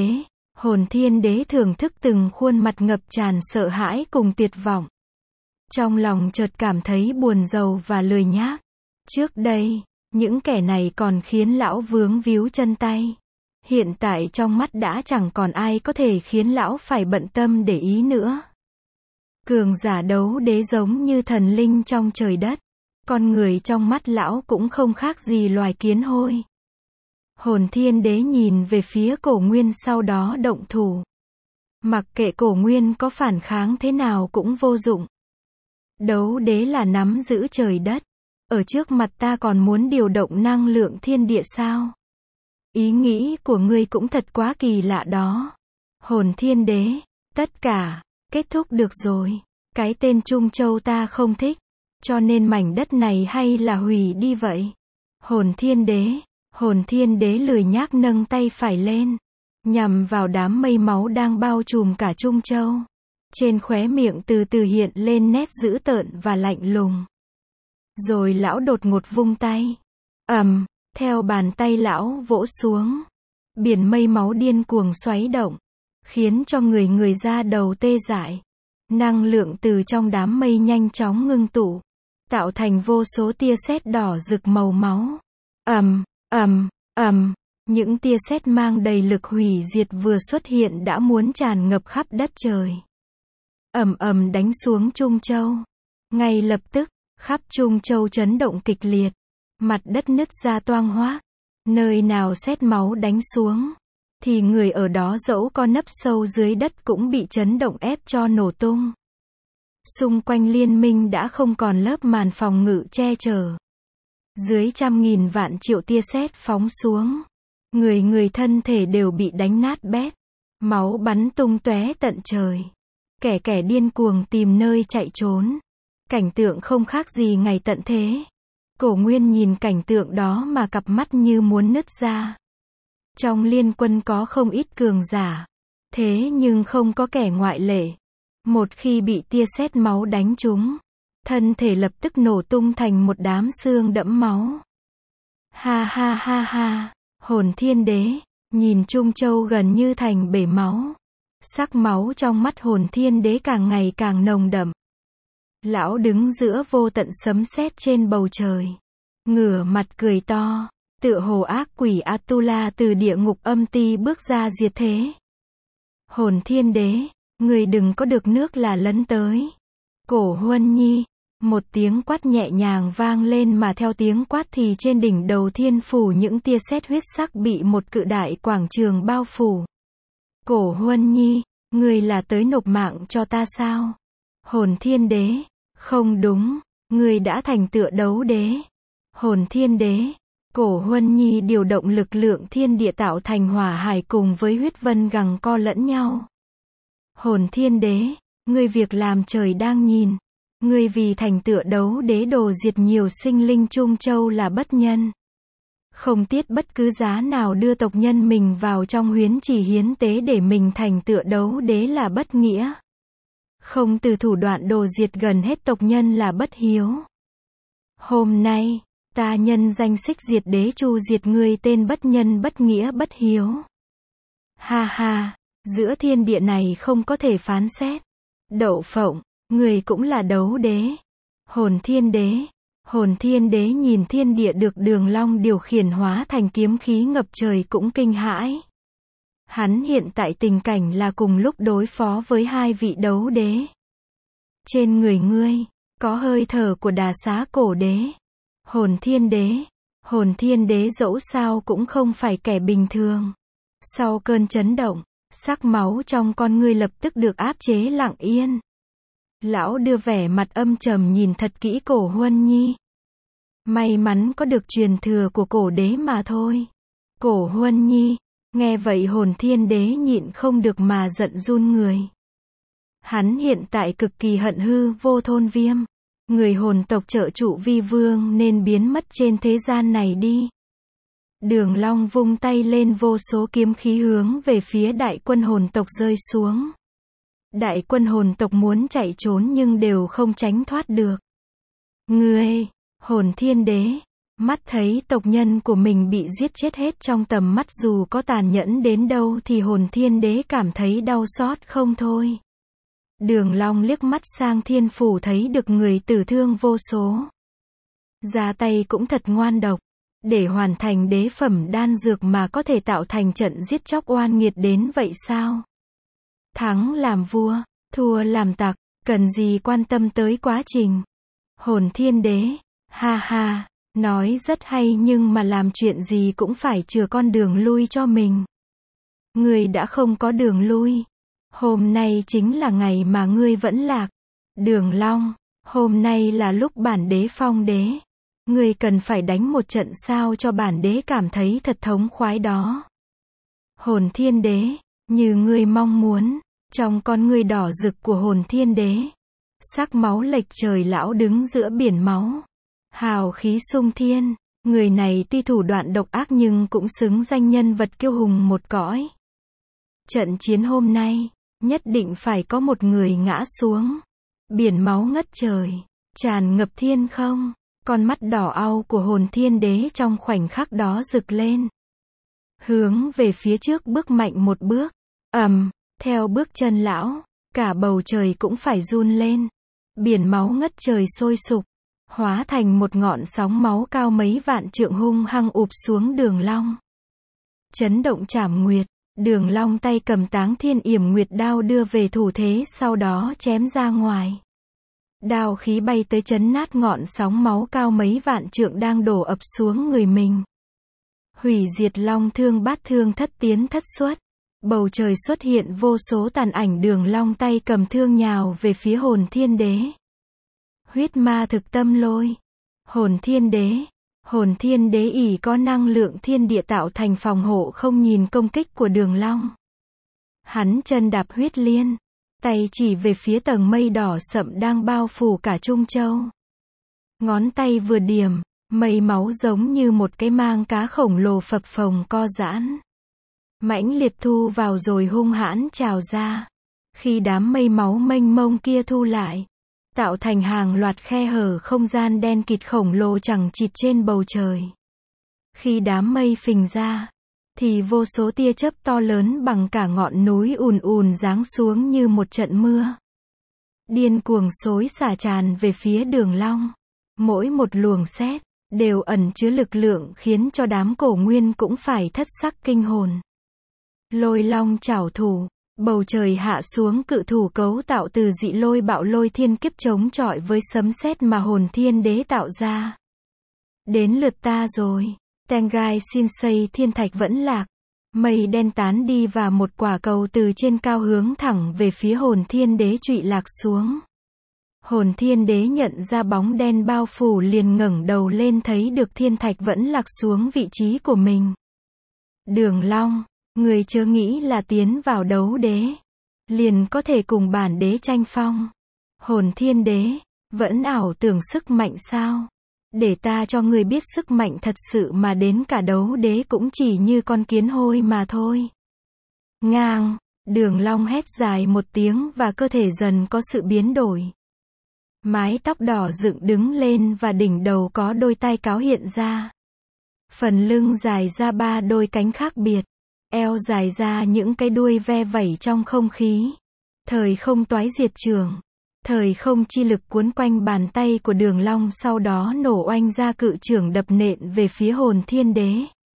[SPEAKER 1] Thiên Đế thưởng thức từng khuôn mặt ngập tràn sợ hãi cùng tuyệt vọng. Trong lòng chợt cảm thấy buồn rầu và lười nhác. Trước đây, những kẻ này còn khiến lão vướng víu chân tay. Hiện tại trong mắt đã chẳng còn ai có thể khiến lão phải bận tâm để ý nữa. Cường giả đấu đế giống như thần linh trong trời đất. Con người trong mắt lão cũng không khác gì loài kiến hôi. Hồn Thiên Đế nhìn về phía Cổ Nguyên sau đó động thủ. Mặc kệ Cổ Nguyên có phản kháng thế nào cũng vô dụng. Đấu đế là nắm giữ trời đất. Ở trước mặt ta còn muốn điều động năng lượng thiên địa sao? Ý nghĩ của ngươi cũng thật quá kỳ lạ đó. Hồn Thiên Đế, tất cả Kết thúc được rồi. Cái tên Trung Châu ta không thích. Cho nên mảnh đất này hay là hủy đi vậy? Hồn Thiên Đế lười nhác nâng tay phải lên. Nhằm vào đám mây máu đang bao trùm cả Trung Châu. Trên khóe miệng từ từ hiện lên nét dữ tợn và lạnh lùng. Rồi lão đột ngột vung tay. Theo bàn tay lão vỗ xuống. Biển mây máu điên cuồng xoáy động. Khiến cho người ra đầu tê dại. Năng lượng từ trong đám mây nhanh chóng ngưng tụ. Tạo thành vô số tia sét đỏ rực màu máu. Những tia sét mang đầy lực hủy diệt vừa xuất hiện đã muốn tràn ngập khắp đất trời. Đánh xuống Trung Châu. Ngay lập tức, khắp Trung Châu chấn động kịch liệt. Mặt đất nứt ra toang hoác. Nơi nào sét máu đánh xuống, thì người ở đó dẫu có nấp sâu dưới đất cũng bị chấn động ép cho nổ tung. Xung quanh liên minh đã không còn lớp màn phòng ngự che chở. Dưới trăm nghìn vạn triệu tia sét phóng xuống. Người thân thể đều bị đánh nát bét. Máu bắn tung tóe tận trời. Kẻ điên cuồng tìm nơi chạy trốn. Cảnh tượng không khác gì ngày tận thế. Cổ Nguyên nhìn cảnh tượng đó mà cặp mắt như muốn nứt ra. Trong liên quân có không ít cường giả. Thế nhưng không có kẻ ngoại lệ. Một khi bị tia sét máu đánh trúng, thân thể lập tức nổ tung thành một đám xương đẫm máu. Ha. Hồn Thiên Đế, nhìn Trung Châu gần như thành bể máu. Sắc máu trong mắt Hồn Thiên Đế càng ngày càng nồng đậm. Lão đứng giữa vô tận sấm sét trên bầu trời. Ngửa mặt cười to, tựa hồ ác quỷ Atula từ địa ngục âm ti bước ra diệt thế. Hồn Thiên Đế, người đừng có được nước là lấn tới. Cổ Huân Nhi, một tiếng quát nhẹ nhàng vang lên mà theo tiếng quát thì trên đỉnh đầu thiên phủ những tia sét huyết sắc bị một cự đại quảng trường bao phủ. Cổ Huân Nhi, người là tới nộp mạng cho ta sao? Hồn Thiên Đế, không đúng, người đã thành tựa đấu đế. Hồn Thiên Đế, Cổ Huân Nhi điều động lực lượng thiên địa tạo thành hỏa hải cùng với huyết vân gằng co lẫn nhau. Hồn Thiên Đế, ngươi việc làm trời đang nhìn. Ngươi vì thành tựa đấu đế đồ diệt nhiều sinh linh Trung Châu là bất nhân. Không tiếc bất cứ giá nào đưa tộc nhân mình vào trong huyến chỉ hiến tế để mình thành tựa đấu đế là bất nghĩa. Không từ thủ đoạn đồ diệt gần hết tộc nhân là bất hiếu. Hôm nay, ta nhân danh xích diệt đế chu diệt ngươi tên bất nhân bất nghĩa bất hiếu. Ha, giữa thiên địa này không có thể phán xét. Đậu phộng, người cũng là đấu đế. Hồn Thiên Đế nhìn thiên địa được Đường Long điều khiển hóa thành kiếm khí ngập trời cũng kinh hãi. Hắn hiện tại tình cảnh là cùng lúc đối phó với hai vị đấu đế. Trên người ngươi, có hơi thở của Đà Xá Cổ Đế. Hồn Thiên Đế dẫu sao cũng không phải kẻ bình thường. Sau cơn chấn động, sắc máu trong con ngươi lập tức được áp chế lặng yên. Lão đưa vẻ mặt âm trầm nhìn thật kỹ Cổ Huân Nhi. May mắn có được truyền thừa của cổ đế mà thôi. Cổ Huân Nhi, nghe vậy Hồn Thiên Đế nhịn không được mà giận run người. Hắn hiện tại cực kỳ hận Hư Vô Thôn Viêm. Người hồn tộc trợ trụ vi vương nên biến mất trên thế gian này đi. Đường Long vung tay lên vô số kiếm khí hướng về phía đại quân hồn tộc rơi xuống. Đại quân hồn tộc muốn chạy trốn nhưng đều không tránh thoát được. Ngươi, Hồn Thiên Đế, mắt thấy tộc nhân của mình bị giết chết hết trong tầm mắt dù có tàn nhẫn đến đâu thì Hồn Thiên Đế cảm thấy đau xót không thôi. Đường Long liếc mắt sang thiên phủ thấy được người tử thương vô số. Ra tay cũng thật ngoan độc. Để hoàn thành đế phẩm đan dược mà có thể tạo thành trận giết chóc oan nghiệt đến vậy sao? Thắng làm vua, thua làm tặc, cần gì quan tâm tới quá trình. Hồn Thiên Đế, ha, nói rất hay nhưng mà làm chuyện gì cũng phải chừa con đường lui cho mình. Ngươi đã không có đường lui. Hôm nay chính là ngày mà ngươi vẫn lạc. Đường Long, hôm nay là lúc bản đế phong đế. Ngươi cần phải đánh một trận sao cho bản đế cảm thấy thật thống khoái đó. Hồn Thiên Đế, như ngươi mong muốn, Trong con ngươi đỏ rực của hồn thiên đế, sắc máu lệch trời lão đứng giữa biển máu. Hào khí sung thiên, người này tuy thủ đoạn độc ác nhưng cũng xứng danh nhân vật kiêu hùng một cõi. Trận chiến hôm nay, nhất định phải có một người ngã xuống. Biển máu ngất trời, tràn ngập thiên không, con mắt đỏ au của hồn thiên đế trong khoảnh khắc đó rực lên. Hướng về phía trước bước mạnh một bước, theo bước chân lão, cả bầu trời cũng phải run lên. Biển máu ngất trời sôi sục, hóa thành một ngọn sóng máu cao mấy vạn trượng hung hăng ụp xuống Đường Long. Chấn động Trảm Nguyệt, Đường Long tay cầm Táng Thiên Yểm Nguyệt đao đưa về thủ thế, sau đó chém ra ngoài. Đao khí bay tới chấn nát ngọn sóng máu cao mấy vạn trượng đang đổ ập xuống người mình. Hủy diệt long thương bát thương thất tiến thất xuất. Bầu trời xuất hiện vô số tàn ảnh Đường Long tay cầm thương nhào về phía hồn thiên đế. Huyết ma thực tâm lôi. Hồn thiên đế ỷ có năng lượng thiên địa tạo thành phòng hộ không nhìn công kích của Đường Long. Hắn chân đạp huyết liên, tay chỉ về phía tầng mây đỏ sậm đang bao phủ cả Trung Châu. Ngón tay vừa điểm, mây máu giống như một cái mang cá khổng lồ phập phồng co giãn. Mãnh liệt thu vào rồi hung hãn trào ra. Khi đám mây máu mênh mông kia thu lại, tạo thành hàng loạt khe hở không gian đen kịt khổng lồ chằng chịt trên bầu trời. Khi đám mây phình ra, thì vô số tia chớp to lớn bằng cả ngọn núi ùn ùn giáng xuống như một trận mưa. Điên cuồng xối xả tràn về phía Đường Long. Mỗi một luồng sét đều ẩn chứa lực lượng khiến cho đám cổ nguyên cũng phải thất sắc kinh hồn. Lôi long chảo thủ, bầu trời hạ xuống cự thủ cấu tạo từ dị lôi bạo lôi thiên kiếp chống chọi với sấm sét mà hồn thiên đế tạo ra. Đến lượt ta rồi. Tengai Shinsei thiên thạch vẫn lạc. Mây đen tán đi và một quả cầu từ trên cao hướng thẳng về phía hồn thiên đế trụy lạc xuống. Hồn thiên đế nhận ra bóng đen bao phủ liền ngẩng đầu lên thấy được thiên thạch vẫn lạc xuống vị trí của mình. Đường Long, người chớ nghĩ là tiến vào đấu đế liền có thể cùng bản đế tranh phong. Hồn thiên đế, vẫn ảo tưởng sức mạnh sao? Để ta cho người biết sức mạnh thật sự mà đến cả đấu đế cũng chỉ như con kiến hôi mà thôi. Ngang, Đường Long hét dài một tiếng và cơ thể dần có sự biến đổi. Mái tóc đỏ dựng đứng lên và đỉnh đầu có đôi tai cáo hiện ra. Phần lưng dài ra 3 đôi cánh khác biệt. Eo dài ra những cái đuôi ve vẩy trong không khí. Thời không toái diệt trường. Thời không chi lực cuốn quanh bàn tay của Đường Long, sau đó nổ oanh ra cự chưởng đập nện về phía hồn thiên đế.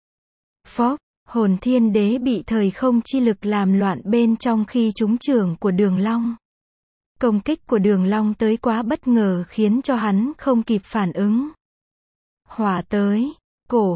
[SPEAKER 1] Phốc, hồn thiên đế bị thời không chi lực làm loạn bên trong khi trúng chưởng của Đường Long. Công kích của Đường Long tới quá bất ngờ khiến cho hắn không kịp phản ứng. Hỏa tới, Cổ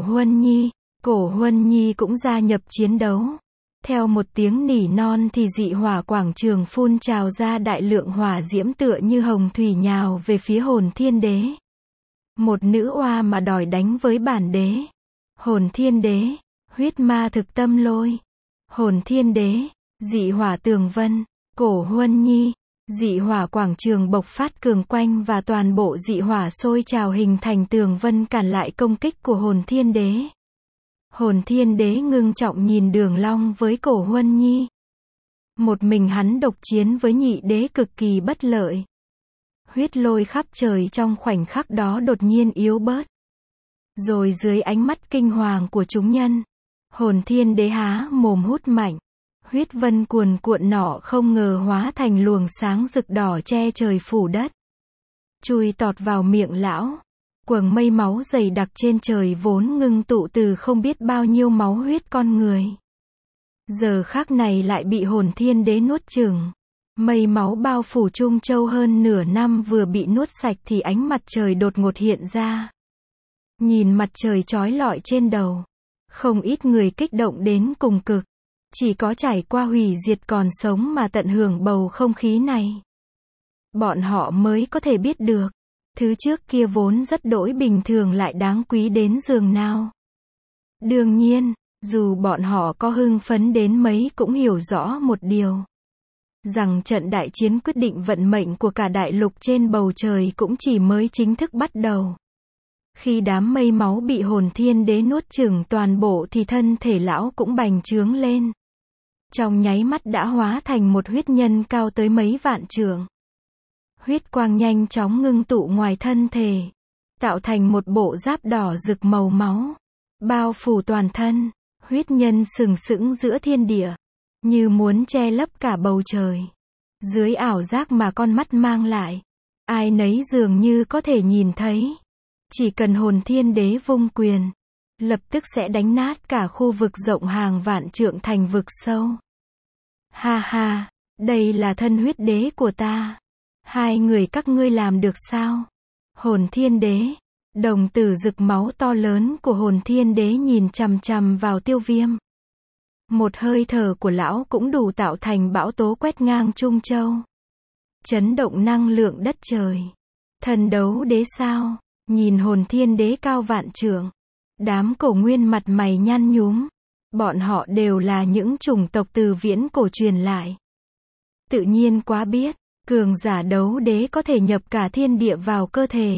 [SPEAKER 1] Huân Nhi cũng gia nhập chiến đấu. Theo một tiếng nỉ non thì dị hỏa quảng trường phun trào ra đại lượng hỏa diễm tựa như hồng thủy nhào về phía hồn thiên đế. Một nữ oa mà đòi đánh với bản đế. Hồn thiên đế, huyết ma thực tâm lôi. Hồn thiên đế, dị hỏa tường vân, Cổ Huân Nhi. Dị hỏa quảng trường bộc phát cường quanh và toàn bộ dị hỏa sôi trào hình thành tường vân cản lại công kích của hồn thiên đế. Hồn thiên đế ngưng trọng nhìn Đường Long với Cổ Huân Nhi. Một mình hắn độc chiến với nhị đế cực kỳ bất lợi. Huyết lôi khắp trời trong khoảnh khắc đó đột nhiên yếu bớt. Rồi dưới ánh mắt kinh hoàng của chúng nhân, hồn thiên đế há mồm hút mạnh. Huyết vân cuồn cuộn nọ không ngờ hóa thành luồng sáng rực đỏ che trời phủ đất. Chui tọt vào miệng lão. Quầng mây máu dày đặc trên trời vốn ngưng tụ từ không biết bao nhiêu máu huyết con người. Giờ khắc này lại bị hồn thiên đế nuốt chửng. Mây máu bao phủ Trung Châu hơn nửa năm vừa bị nuốt sạch thì ánh mặt trời đột ngột hiện ra. Nhìn mặt trời chói lọi trên đầu. Không ít người kích động đến cùng cực. Chỉ có trải qua hủy diệt còn sống mà tận hưởng bầu không khí này. Bọn họ mới có thể biết được. Thứ trước kia vốn rất đỗi bình thường lại đáng quý đến giường nào. Đương nhiên, dù bọn họ có hưng phấn đến mấy cũng hiểu rõ một điều. rằng trận đại chiến quyết định vận mệnh của cả đại lục trên bầu trời cũng chỉ mới chính thức bắt đầu. Khi đám mây máu bị hồn thiên đế nuốt chửng toàn bộ thì thân thể lão cũng bành trướng lên. Trong nháy mắt đã hóa thành một huyết nhân cao tới mấy vạn trượng. Huyết quang nhanh chóng ngưng tụ ngoài thân thể, tạo thành một bộ giáp đỏ rực màu máu, bao phủ toàn thân. Huyết nhân sừng sững giữa thiên địa, như muốn che lấp cả bầu trời. Dưới ảo giác mà con mắt mang lại, ai nấy dường như có thể nhìn thấy. Chỉ cần hồn thiên đế vung quyền, lập tức sẽ đánh nát cả khu vực rộng hàng vạn trượng thành vực sâu. Ha ha, đây là thân huyết đế của ta. Hai người các ngươi làm được sao? Hồn thiên đế, đồng tử rực máu to lớn của hồn thiên đế nhìn chằm chằm vào Tiêu Viêm. Một hơi thở của lão cũng đủ tạo thành bão tố quét ngang Trung Châu. Chấn động năng lượng đất trời. Thần đấu đế sao? Nhìn hồn thiên đế cao vạn trượng. Đám cổ nguyên mặt mày nhăn nhúm. Bọn họ đều là những chủng tộc từ viễn cổ truyền lại. Tự nhiên quá biết, cường giả đấu đế có thể nhập cả thiên địa vào cơ thể.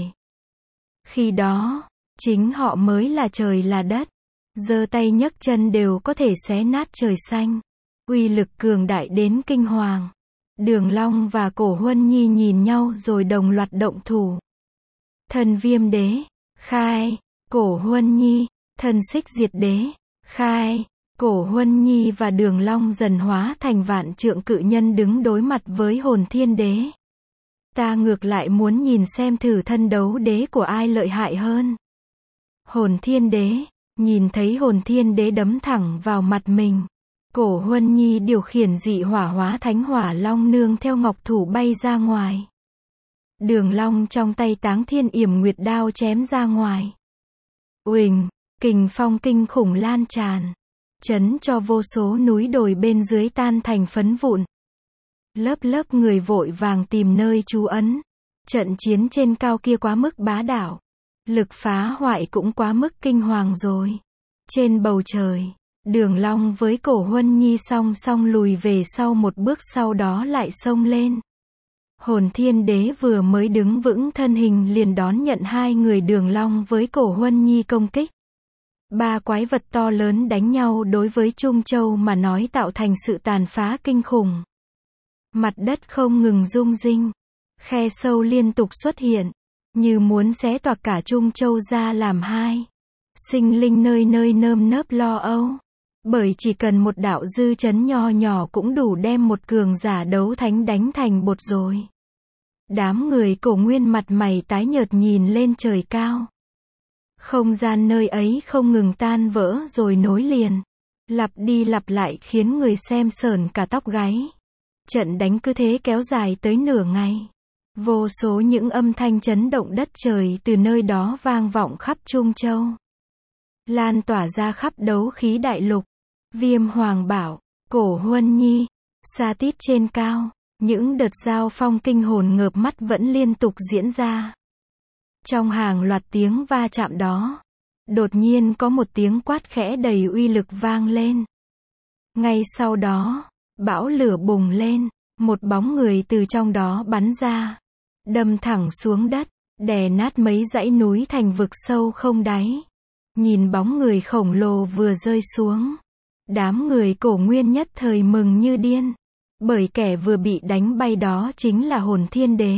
[SPEAKER 1] Khi đó, chính họ mới là trời là đất. Giơ tay nhấc chân đều có thể xé nát trời xanh. Uy lực cường đại đến kinh hoàng. Đường Long và Cổ Huân Nhi nhìn nhau rồi đồng loạt động thủ. Thần Viêm đế, khai. Cổ Huân Nhi, thần Xích Diệt đế, khai. Cổ Huân Nhi và Đường Long dần hóa thành vạn trượng cự nhân đứng đối mặt với hồn thiên đế. Ta ngược lại muốn nhìn xem thử thân đấu đế của ai lợi hại hơn. Hồn thiên đế, nhìn thấy hồn thiên đế đấm thẳng vào mặt mình. Cổ Huân Nhi điều khiển dị hỏa hóa thánh hỏa long nương theo ngọc thủ bay ra ngoài. Đường Long trong tay Táng Thiên Yểm Nguyệt đao chém ra ngoài. Uỳnh, kình phong kinh khủng lan tràn, chấn cho vô số núi đồi bên dưới tan thành phấn vụn. Lớp lớp người vội vàng tìm nơi trú ẩn. Trận chiến trên cao kia quá mức bá đạo. Lực phá hoại cũng quá mức kinh hoàng rồi. Trên bầu trời, Đường Long với Cổ Huân Nhi song song lùi về sau một bước, sau đó lại xông lên. Hồn thiên đế vừa mới đứng vững thân hình liền đón nhận hai người Đường Long với Cổ Huân Nhi công kích. Ba quái vật to lớn đánh nhau đối với Trung Châu mà nói tạo thành sự tàn phá kinh khủng. Mặt đất không ngừng rung rinh. Khe sâu liên tục xuất hiện, như muốn xé toạc cả Trung Châu ra làm hai. Sinh linh nơi nơi nơm nớp lo âu. Bởi chỉ cần một đạo dư chấn nho nhỏ cũng đủ đem một cường giả đấu thánh đánh thành bột rồi. Đám người Cổ Nguyên mặt mày tái nhợt nhìn lên trời cao. Không gian nơi ấy không ngừng tan vỡ rồi nối liền. Lặp đi lặp lại khiến người xem sởn cả tóc gáy. Trận đánh cứ thế kéo dài tới nửa ngày. Vô số những âm thanh chấn động đất trời từ nơi đó vang vọng khắp Trung Châu. Lan tỏa ra khắp đấu khí đại lục. Viêm Hoàng Bảo, Cổ Huân Nhi, Sa Tít trên cao. Những đợt giao phong kinh hồn ngợp mắt vẫn liên tục diễn ra. Trong hàng loạt tiếng va chạm đó, đột nhiên có một tiếng quát khẽ đầy uy lực vang lên. Ngay sau đó, bão lửa bùng lên, một bóng người từ trong đó bắn ra, đâm thẳng xuống đất, đè nát mấy dãy núi thành vực sâu không đáy. Nhìn bóng người khổng lồ vừa rơi xuống, đám người Cổ Nguyên nhất thời mừng như điên, bởi kẻ vừa bị đánh bay đó chính là hồn thiên đế.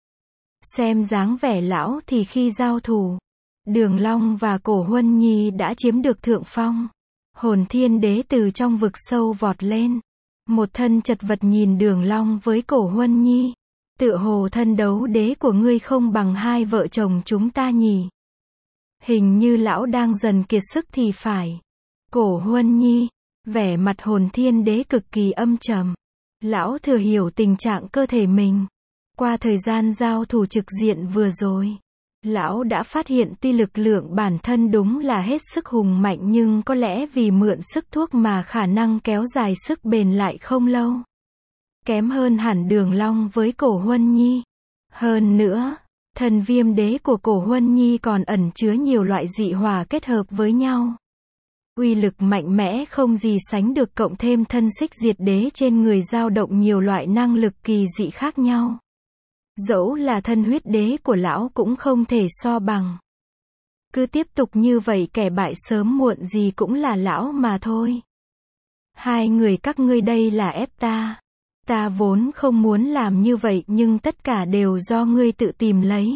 [SPEAKER 1] Xem dáng vẻ lão thì khi giao thủ, Đường Long và Cổ Huân Nhi đã chiếm được thượng phong. Hồn thiên đế từ trong vực sâu vọt lên, một thân chật vật nhìn Đường Long với Cổ Huân Nhi. Tựa hồ thân đấu đế của ngươi không bằng hai vợ chồng chúng ta nhỉ? Hình như lão đang dần kiệt sức thì phải. Cổ Huân Nhi, vẻ mặt hồn thiên đế cực kỳ âm trầm. Lão thừa hiểu tình trạng cơ thể mình. Qua thời gian giao thủ trực diện vừa rồi, lão đã phát hiện tuy lực lượng bản thân đúng là hết sức hùng mạnh nhưng có lẽ vì mượn sức thuốc mà khả năng kéo dài sức bền lại không lâu. Kém hơn hẳn Đường Long với Cổ Huân Nhi. Hơn nữa, thần viêm đế của Cổ Huân Nhi còn ẩn chứa nhiều loại dị hỏa kết hợp với nhau. Uy lực mạnh mẽ không gì sánh được, cộng thêm thân xích diệt đế trên người dao động nhiều loại năng lực kỳ dị khác nhau. Dẫu là thân huyết đế của lão cũng không thể so bằng. Cứ tiếp tục như vậy kẻ bại sớm muộn gì cũng là lão mà thôi. Hai người các ngươi đây là ép ta. Ta vốn không muốn làm như vậy nhưng tất cả đều do ngươi tự tìm lấy.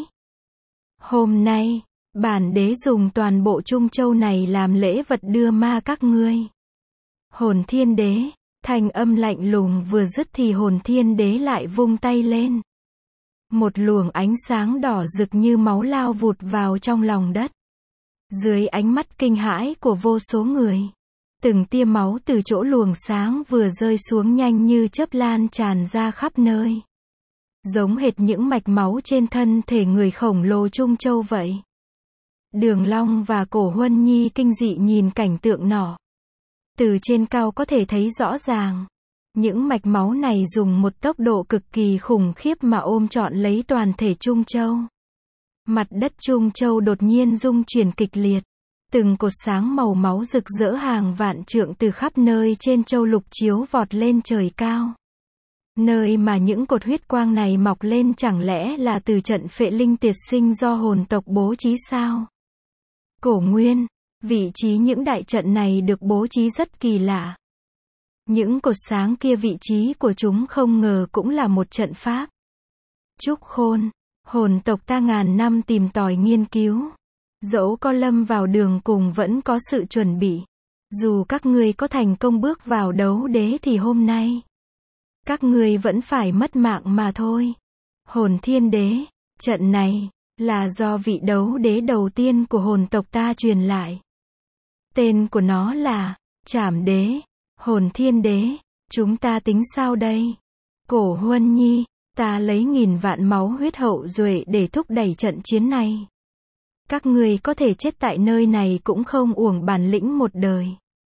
[SPEAKER 1] Hôm nay, bản đế dùng toàn bộ Trung Châu này làm lễ vật đưa ma các ngươi. Hồn Thiên Đế, thanh âm lạnh lùng vừa dứt thì Hồn Thiên Đế lại vung tay lên. Một luồng ánh sáng đỏ rực như máu lao vụt vào trong lòng đất. Dưới ánh mắt kinh hãi của vô số người, từng tia máu từ chỗ luồng sáng vừa rơi xuống nhanh như chớp lan tràn ra khắp nơi. Giống hệt những mạch máu trên thân thể người khổng lồ Trung Châu vậy. Đường Long và Cổ Huân Nhi kinh dị nhìn cảnh tượng nọ. Từ trên cao có thể thấy rõ ràng. Những mạch máu này dùng một tốc độ cực kỳ khủng khiếp mà ôm trọn lấy toàn thể Trung Châu. Mặt đất Trung Châu đột nhiên rung chuyển kịch liệt. Từng cột sáng màu máu rực rỡ hàng vạn trượng từ khắp nơi trên châu lục chiếu vọt lên trời cao. Nơi mà những cột huyết quang này mọc lên chẳng lẽ là từ trận phệ linh tiệt sinh do hồn tộc bố trí sao? Cổ Nguyên, vị trí những đại trận này được bố trí rất kỳ lạ. Những cột sáng kia vị trí của chúng không ngờ cũng là một trận pháp. Trúc Khôn, hồn tộc ta ngàn năm tìm tòi nghiên cứu. Dẫu có lâm vào đường cùng vẫn có sự chuẩn bị. Dù các ngươi có thành công bước vào đấu đế thì hôm nay các ngươi vẫn phải mất mạng mà thôi. Hồn Thiên Đế, trận này là do vị đấu đế đầu tiên của hồn tộc ta truyền lại. Tên của nó là Trảm Đế. Hồn Thiên Đế, chúng ta tính sao đây? Cổ Huân Nhi, ta lấy 1000 vạn máu huyết hậu duệ để thúc đẩy trận chiến này. Các ngươi có thể chết tại nơi này cũng không uổng bản lĩnh một đời.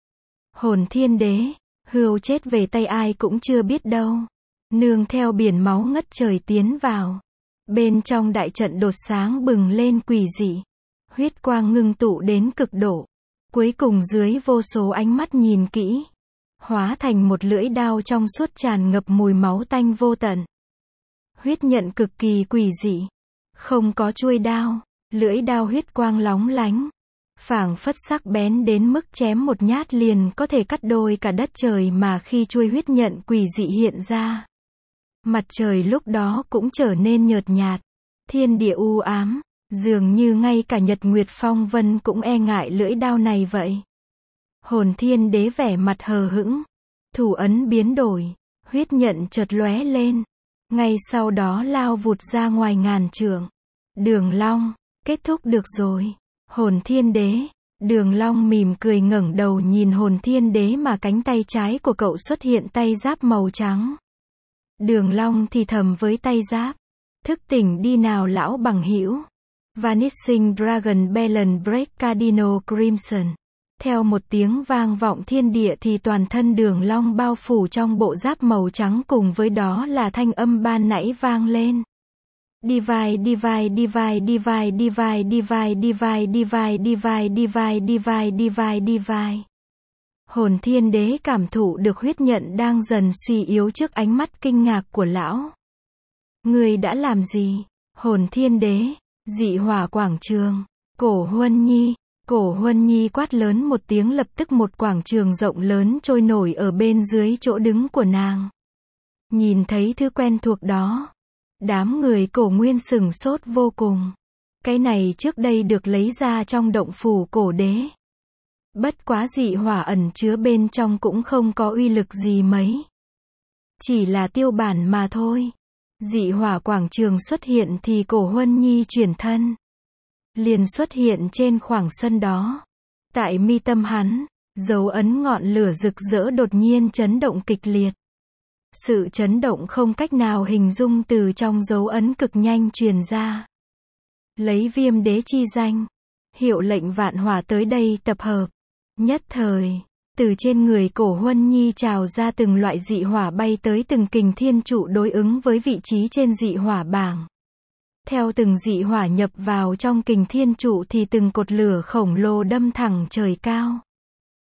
[SPEAKER 1] Hồn Thiên Đế, hươu chết về tay ai cũng chưa biết đâu. Nương theo biển máu ngất trời tiến vào. Bên trong đại trận đột sáng bừng lên quỷ dị. Huyết quang ngưng tụ đến cực độ. Cuối cùng dưới vô số ánh mắt nhìn kỹ, hóa thành một lưỡi đao trong suốt tràn ngập mùi máu tanh vô tận. Huyết nhận cực kỳ quỷ dị. Không có chuôi đao, lưỡi đao huyết quang lóng lánh. Phảng phất sắc bén đến mức chém một nhát liền có thể cắt đôi cả đất trời mà khi chuôi huyết nhận quỷ dị hiện ra. Mặt trời lúc đó cũng trở nên nhợt nhạt. Thiên địa u ám, dường như ngay cả Nhật Nguyệt Phong Vân cũng e ngại lưỡi đao này vậy. Hồn Thiên Đế vẻ mặt hờ hững. Thủ ấn biến đổi, huyết nhận chợt lóe lên. Ngay sau đó lao vụt ra ngoài ngàn trượng. Đường Long, kết thúc được rồi. Hồn Thiên Đế, Đường Long mỉm cười ngẩng đầu nhìn Hồn Thiên Đế mà cánh tay trái của cậu xuất hiện tay giáp màu trắng. Đường Long thì thầm với tay giáp. Thức tỉnh đi nào lão bằng hữu. Vanishing Dragon Balance Break Cardinal Crimson. Theo một tiếng vang vọng thiên địa thì toàn thân Đường Long bao phủ trong bộ giáp màu trắng, cùng với đó là thanh âm ban nãy vang lên. Divide, divide, divide, divide, divide, divide, divide, divide, divide, divide, divide, divide, divide. Hồn Thiên Đế cảm thụ được huyết nhận đang dần suy yếu trước ánh mắt kinh ngạc của lão. Ngươi đã làm gì? Hồn Thiên Đế, dị hỏa quảng trường. Cổ Huân Nhi. Cổ Huân Nhi quát lớn một tiếng, lập tức một quảng trường rộng lớn trôi nổi ở bên dưới chỗ đứng của nàng. Nhìn thấy thứ quen thuộc đó, đám người Cổ Nguyên sửng sốt vô cùng. Cái này trước đây được lấy ra trong động phủ cổ đế. Bất quá dị hỏa ẩn chứa bên trong cũng không có uy lực gì mấy. Chỉ là tiêu bản mà thôi. Dị hỏa quảng trường xuất hiện thì Cổ Huân Nhi chuyển thân. Liền xuất hiện trên khoảng sân đó. Tại mi tâm hắn, dấu ấn ngọn lửa rực rỡ đột nhiên chấn động kịch liệt. Sự chấn động không cách nào hình dung từ trong dấu ấn cực nhanh truyền ra. Lấy Viêm Đế chi danh, hiệu lệnh vạn hỏa tới đây tập hợp. Nhất thời, từ trên người Cổ Huân Nhi trào ra từng loại dị hỏa bay tới từng kình thiên trụ đối ứng với vị trí trên dị hỏa bảng. Theo từng dị hỏa nhập vào trong kình thiên trụ thì từng cột lửa khổng lồ đâm thẳng trời cao.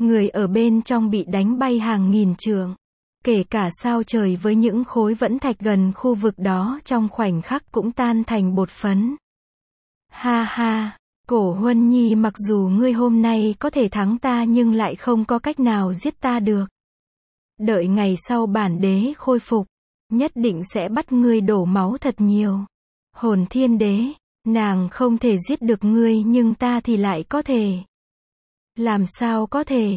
[SPEAKER 1] Người ở bên trong bị đánh bay hàng nghìn trượng. Kể cả sao trời với những khối vẫn thạch gần khu vực đó trong khoảnh khắc cũng tan thành bột phấn. Ha ha, Cổ Huân Nhi, mặc dù ngươi hôm nay có thể thắng ta nhưng lại không có cách nào giết ta được. Đợi ngày sau bản đế khôi phục, nhất định sẽ bắt ngươi đổ máu thật nhiều. Hồn Thiên Đế, nàng không thể giết được ngươi nhưng ta thì lại có thể. Làm sao có thể?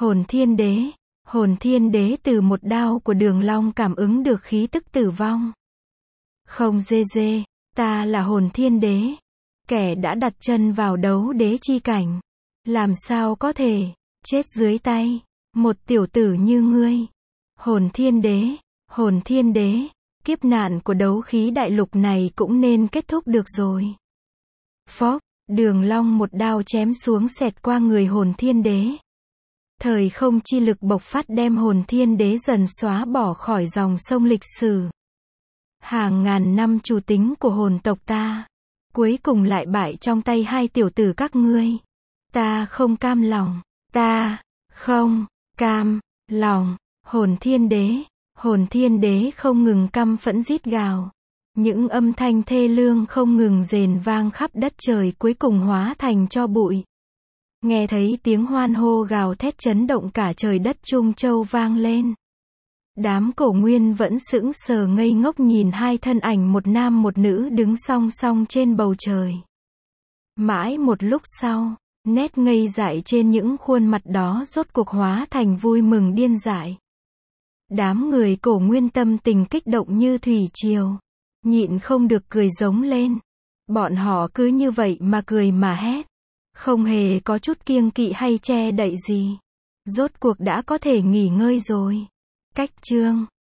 [SPEAKER 1] Hồn Thiên Đế từ một đao của Đường Long cảm ứng được khí tức tử vong. Không dê, ta là Hồn Thiên Đế. Kẻ đã đặt chân vào đấu đế chi cảnh. Làm sao có thể, chết dưới tay, một tiểu tử như ngươi. Hồn Thiên Đế, kiếp nạn của đấu khí đại lục này cũng nên kết thúc được rồi. Phốc, Đường Long một đao chém xuống xẹt qua người Hồn Thiên Đế. Thời không chi lực bộc phát đem Hồn Thiên Đế dần xóa bỏ khỏi dòng sông lịch sử. Hàng ngàn năm chủ tính của hồn tộc ta, cuối cùng lại bại trong tay hai tiểu tử các ngươi. Ta không cam lòng, ta không cam lòng. Hồn Thiên Đế không ngừng căm phẫn rít gào. Những âm thanh thê lương không ngừng rền vang khắp đất trời cuối cùng hóa thành tro bụi. Nghe thấy tiếng hoan hô gào thét chấn động cả trời đất Trung Châu vang lên. Đám cổ nguyên vẫn sững sờ ngây ngốc nhìn hai thân ảnh một nam một nữ đứng song song trên bầu trời. Mãi một lúc sau, nét ngây dại trên những khuôn mặt đó rốt cuộc hóa thành vui mừng điên dại. Đám người cổ nguyên tâm tình kích động như thủy triều, nhịn không được cười giống lên. Bọn họ cứ như vậy mà cười mà hét, không hề có chút kiêng kỵ hay che đậy gì. Rốt cuộc đã có thể nghỉ ngơi rồi. Cách chương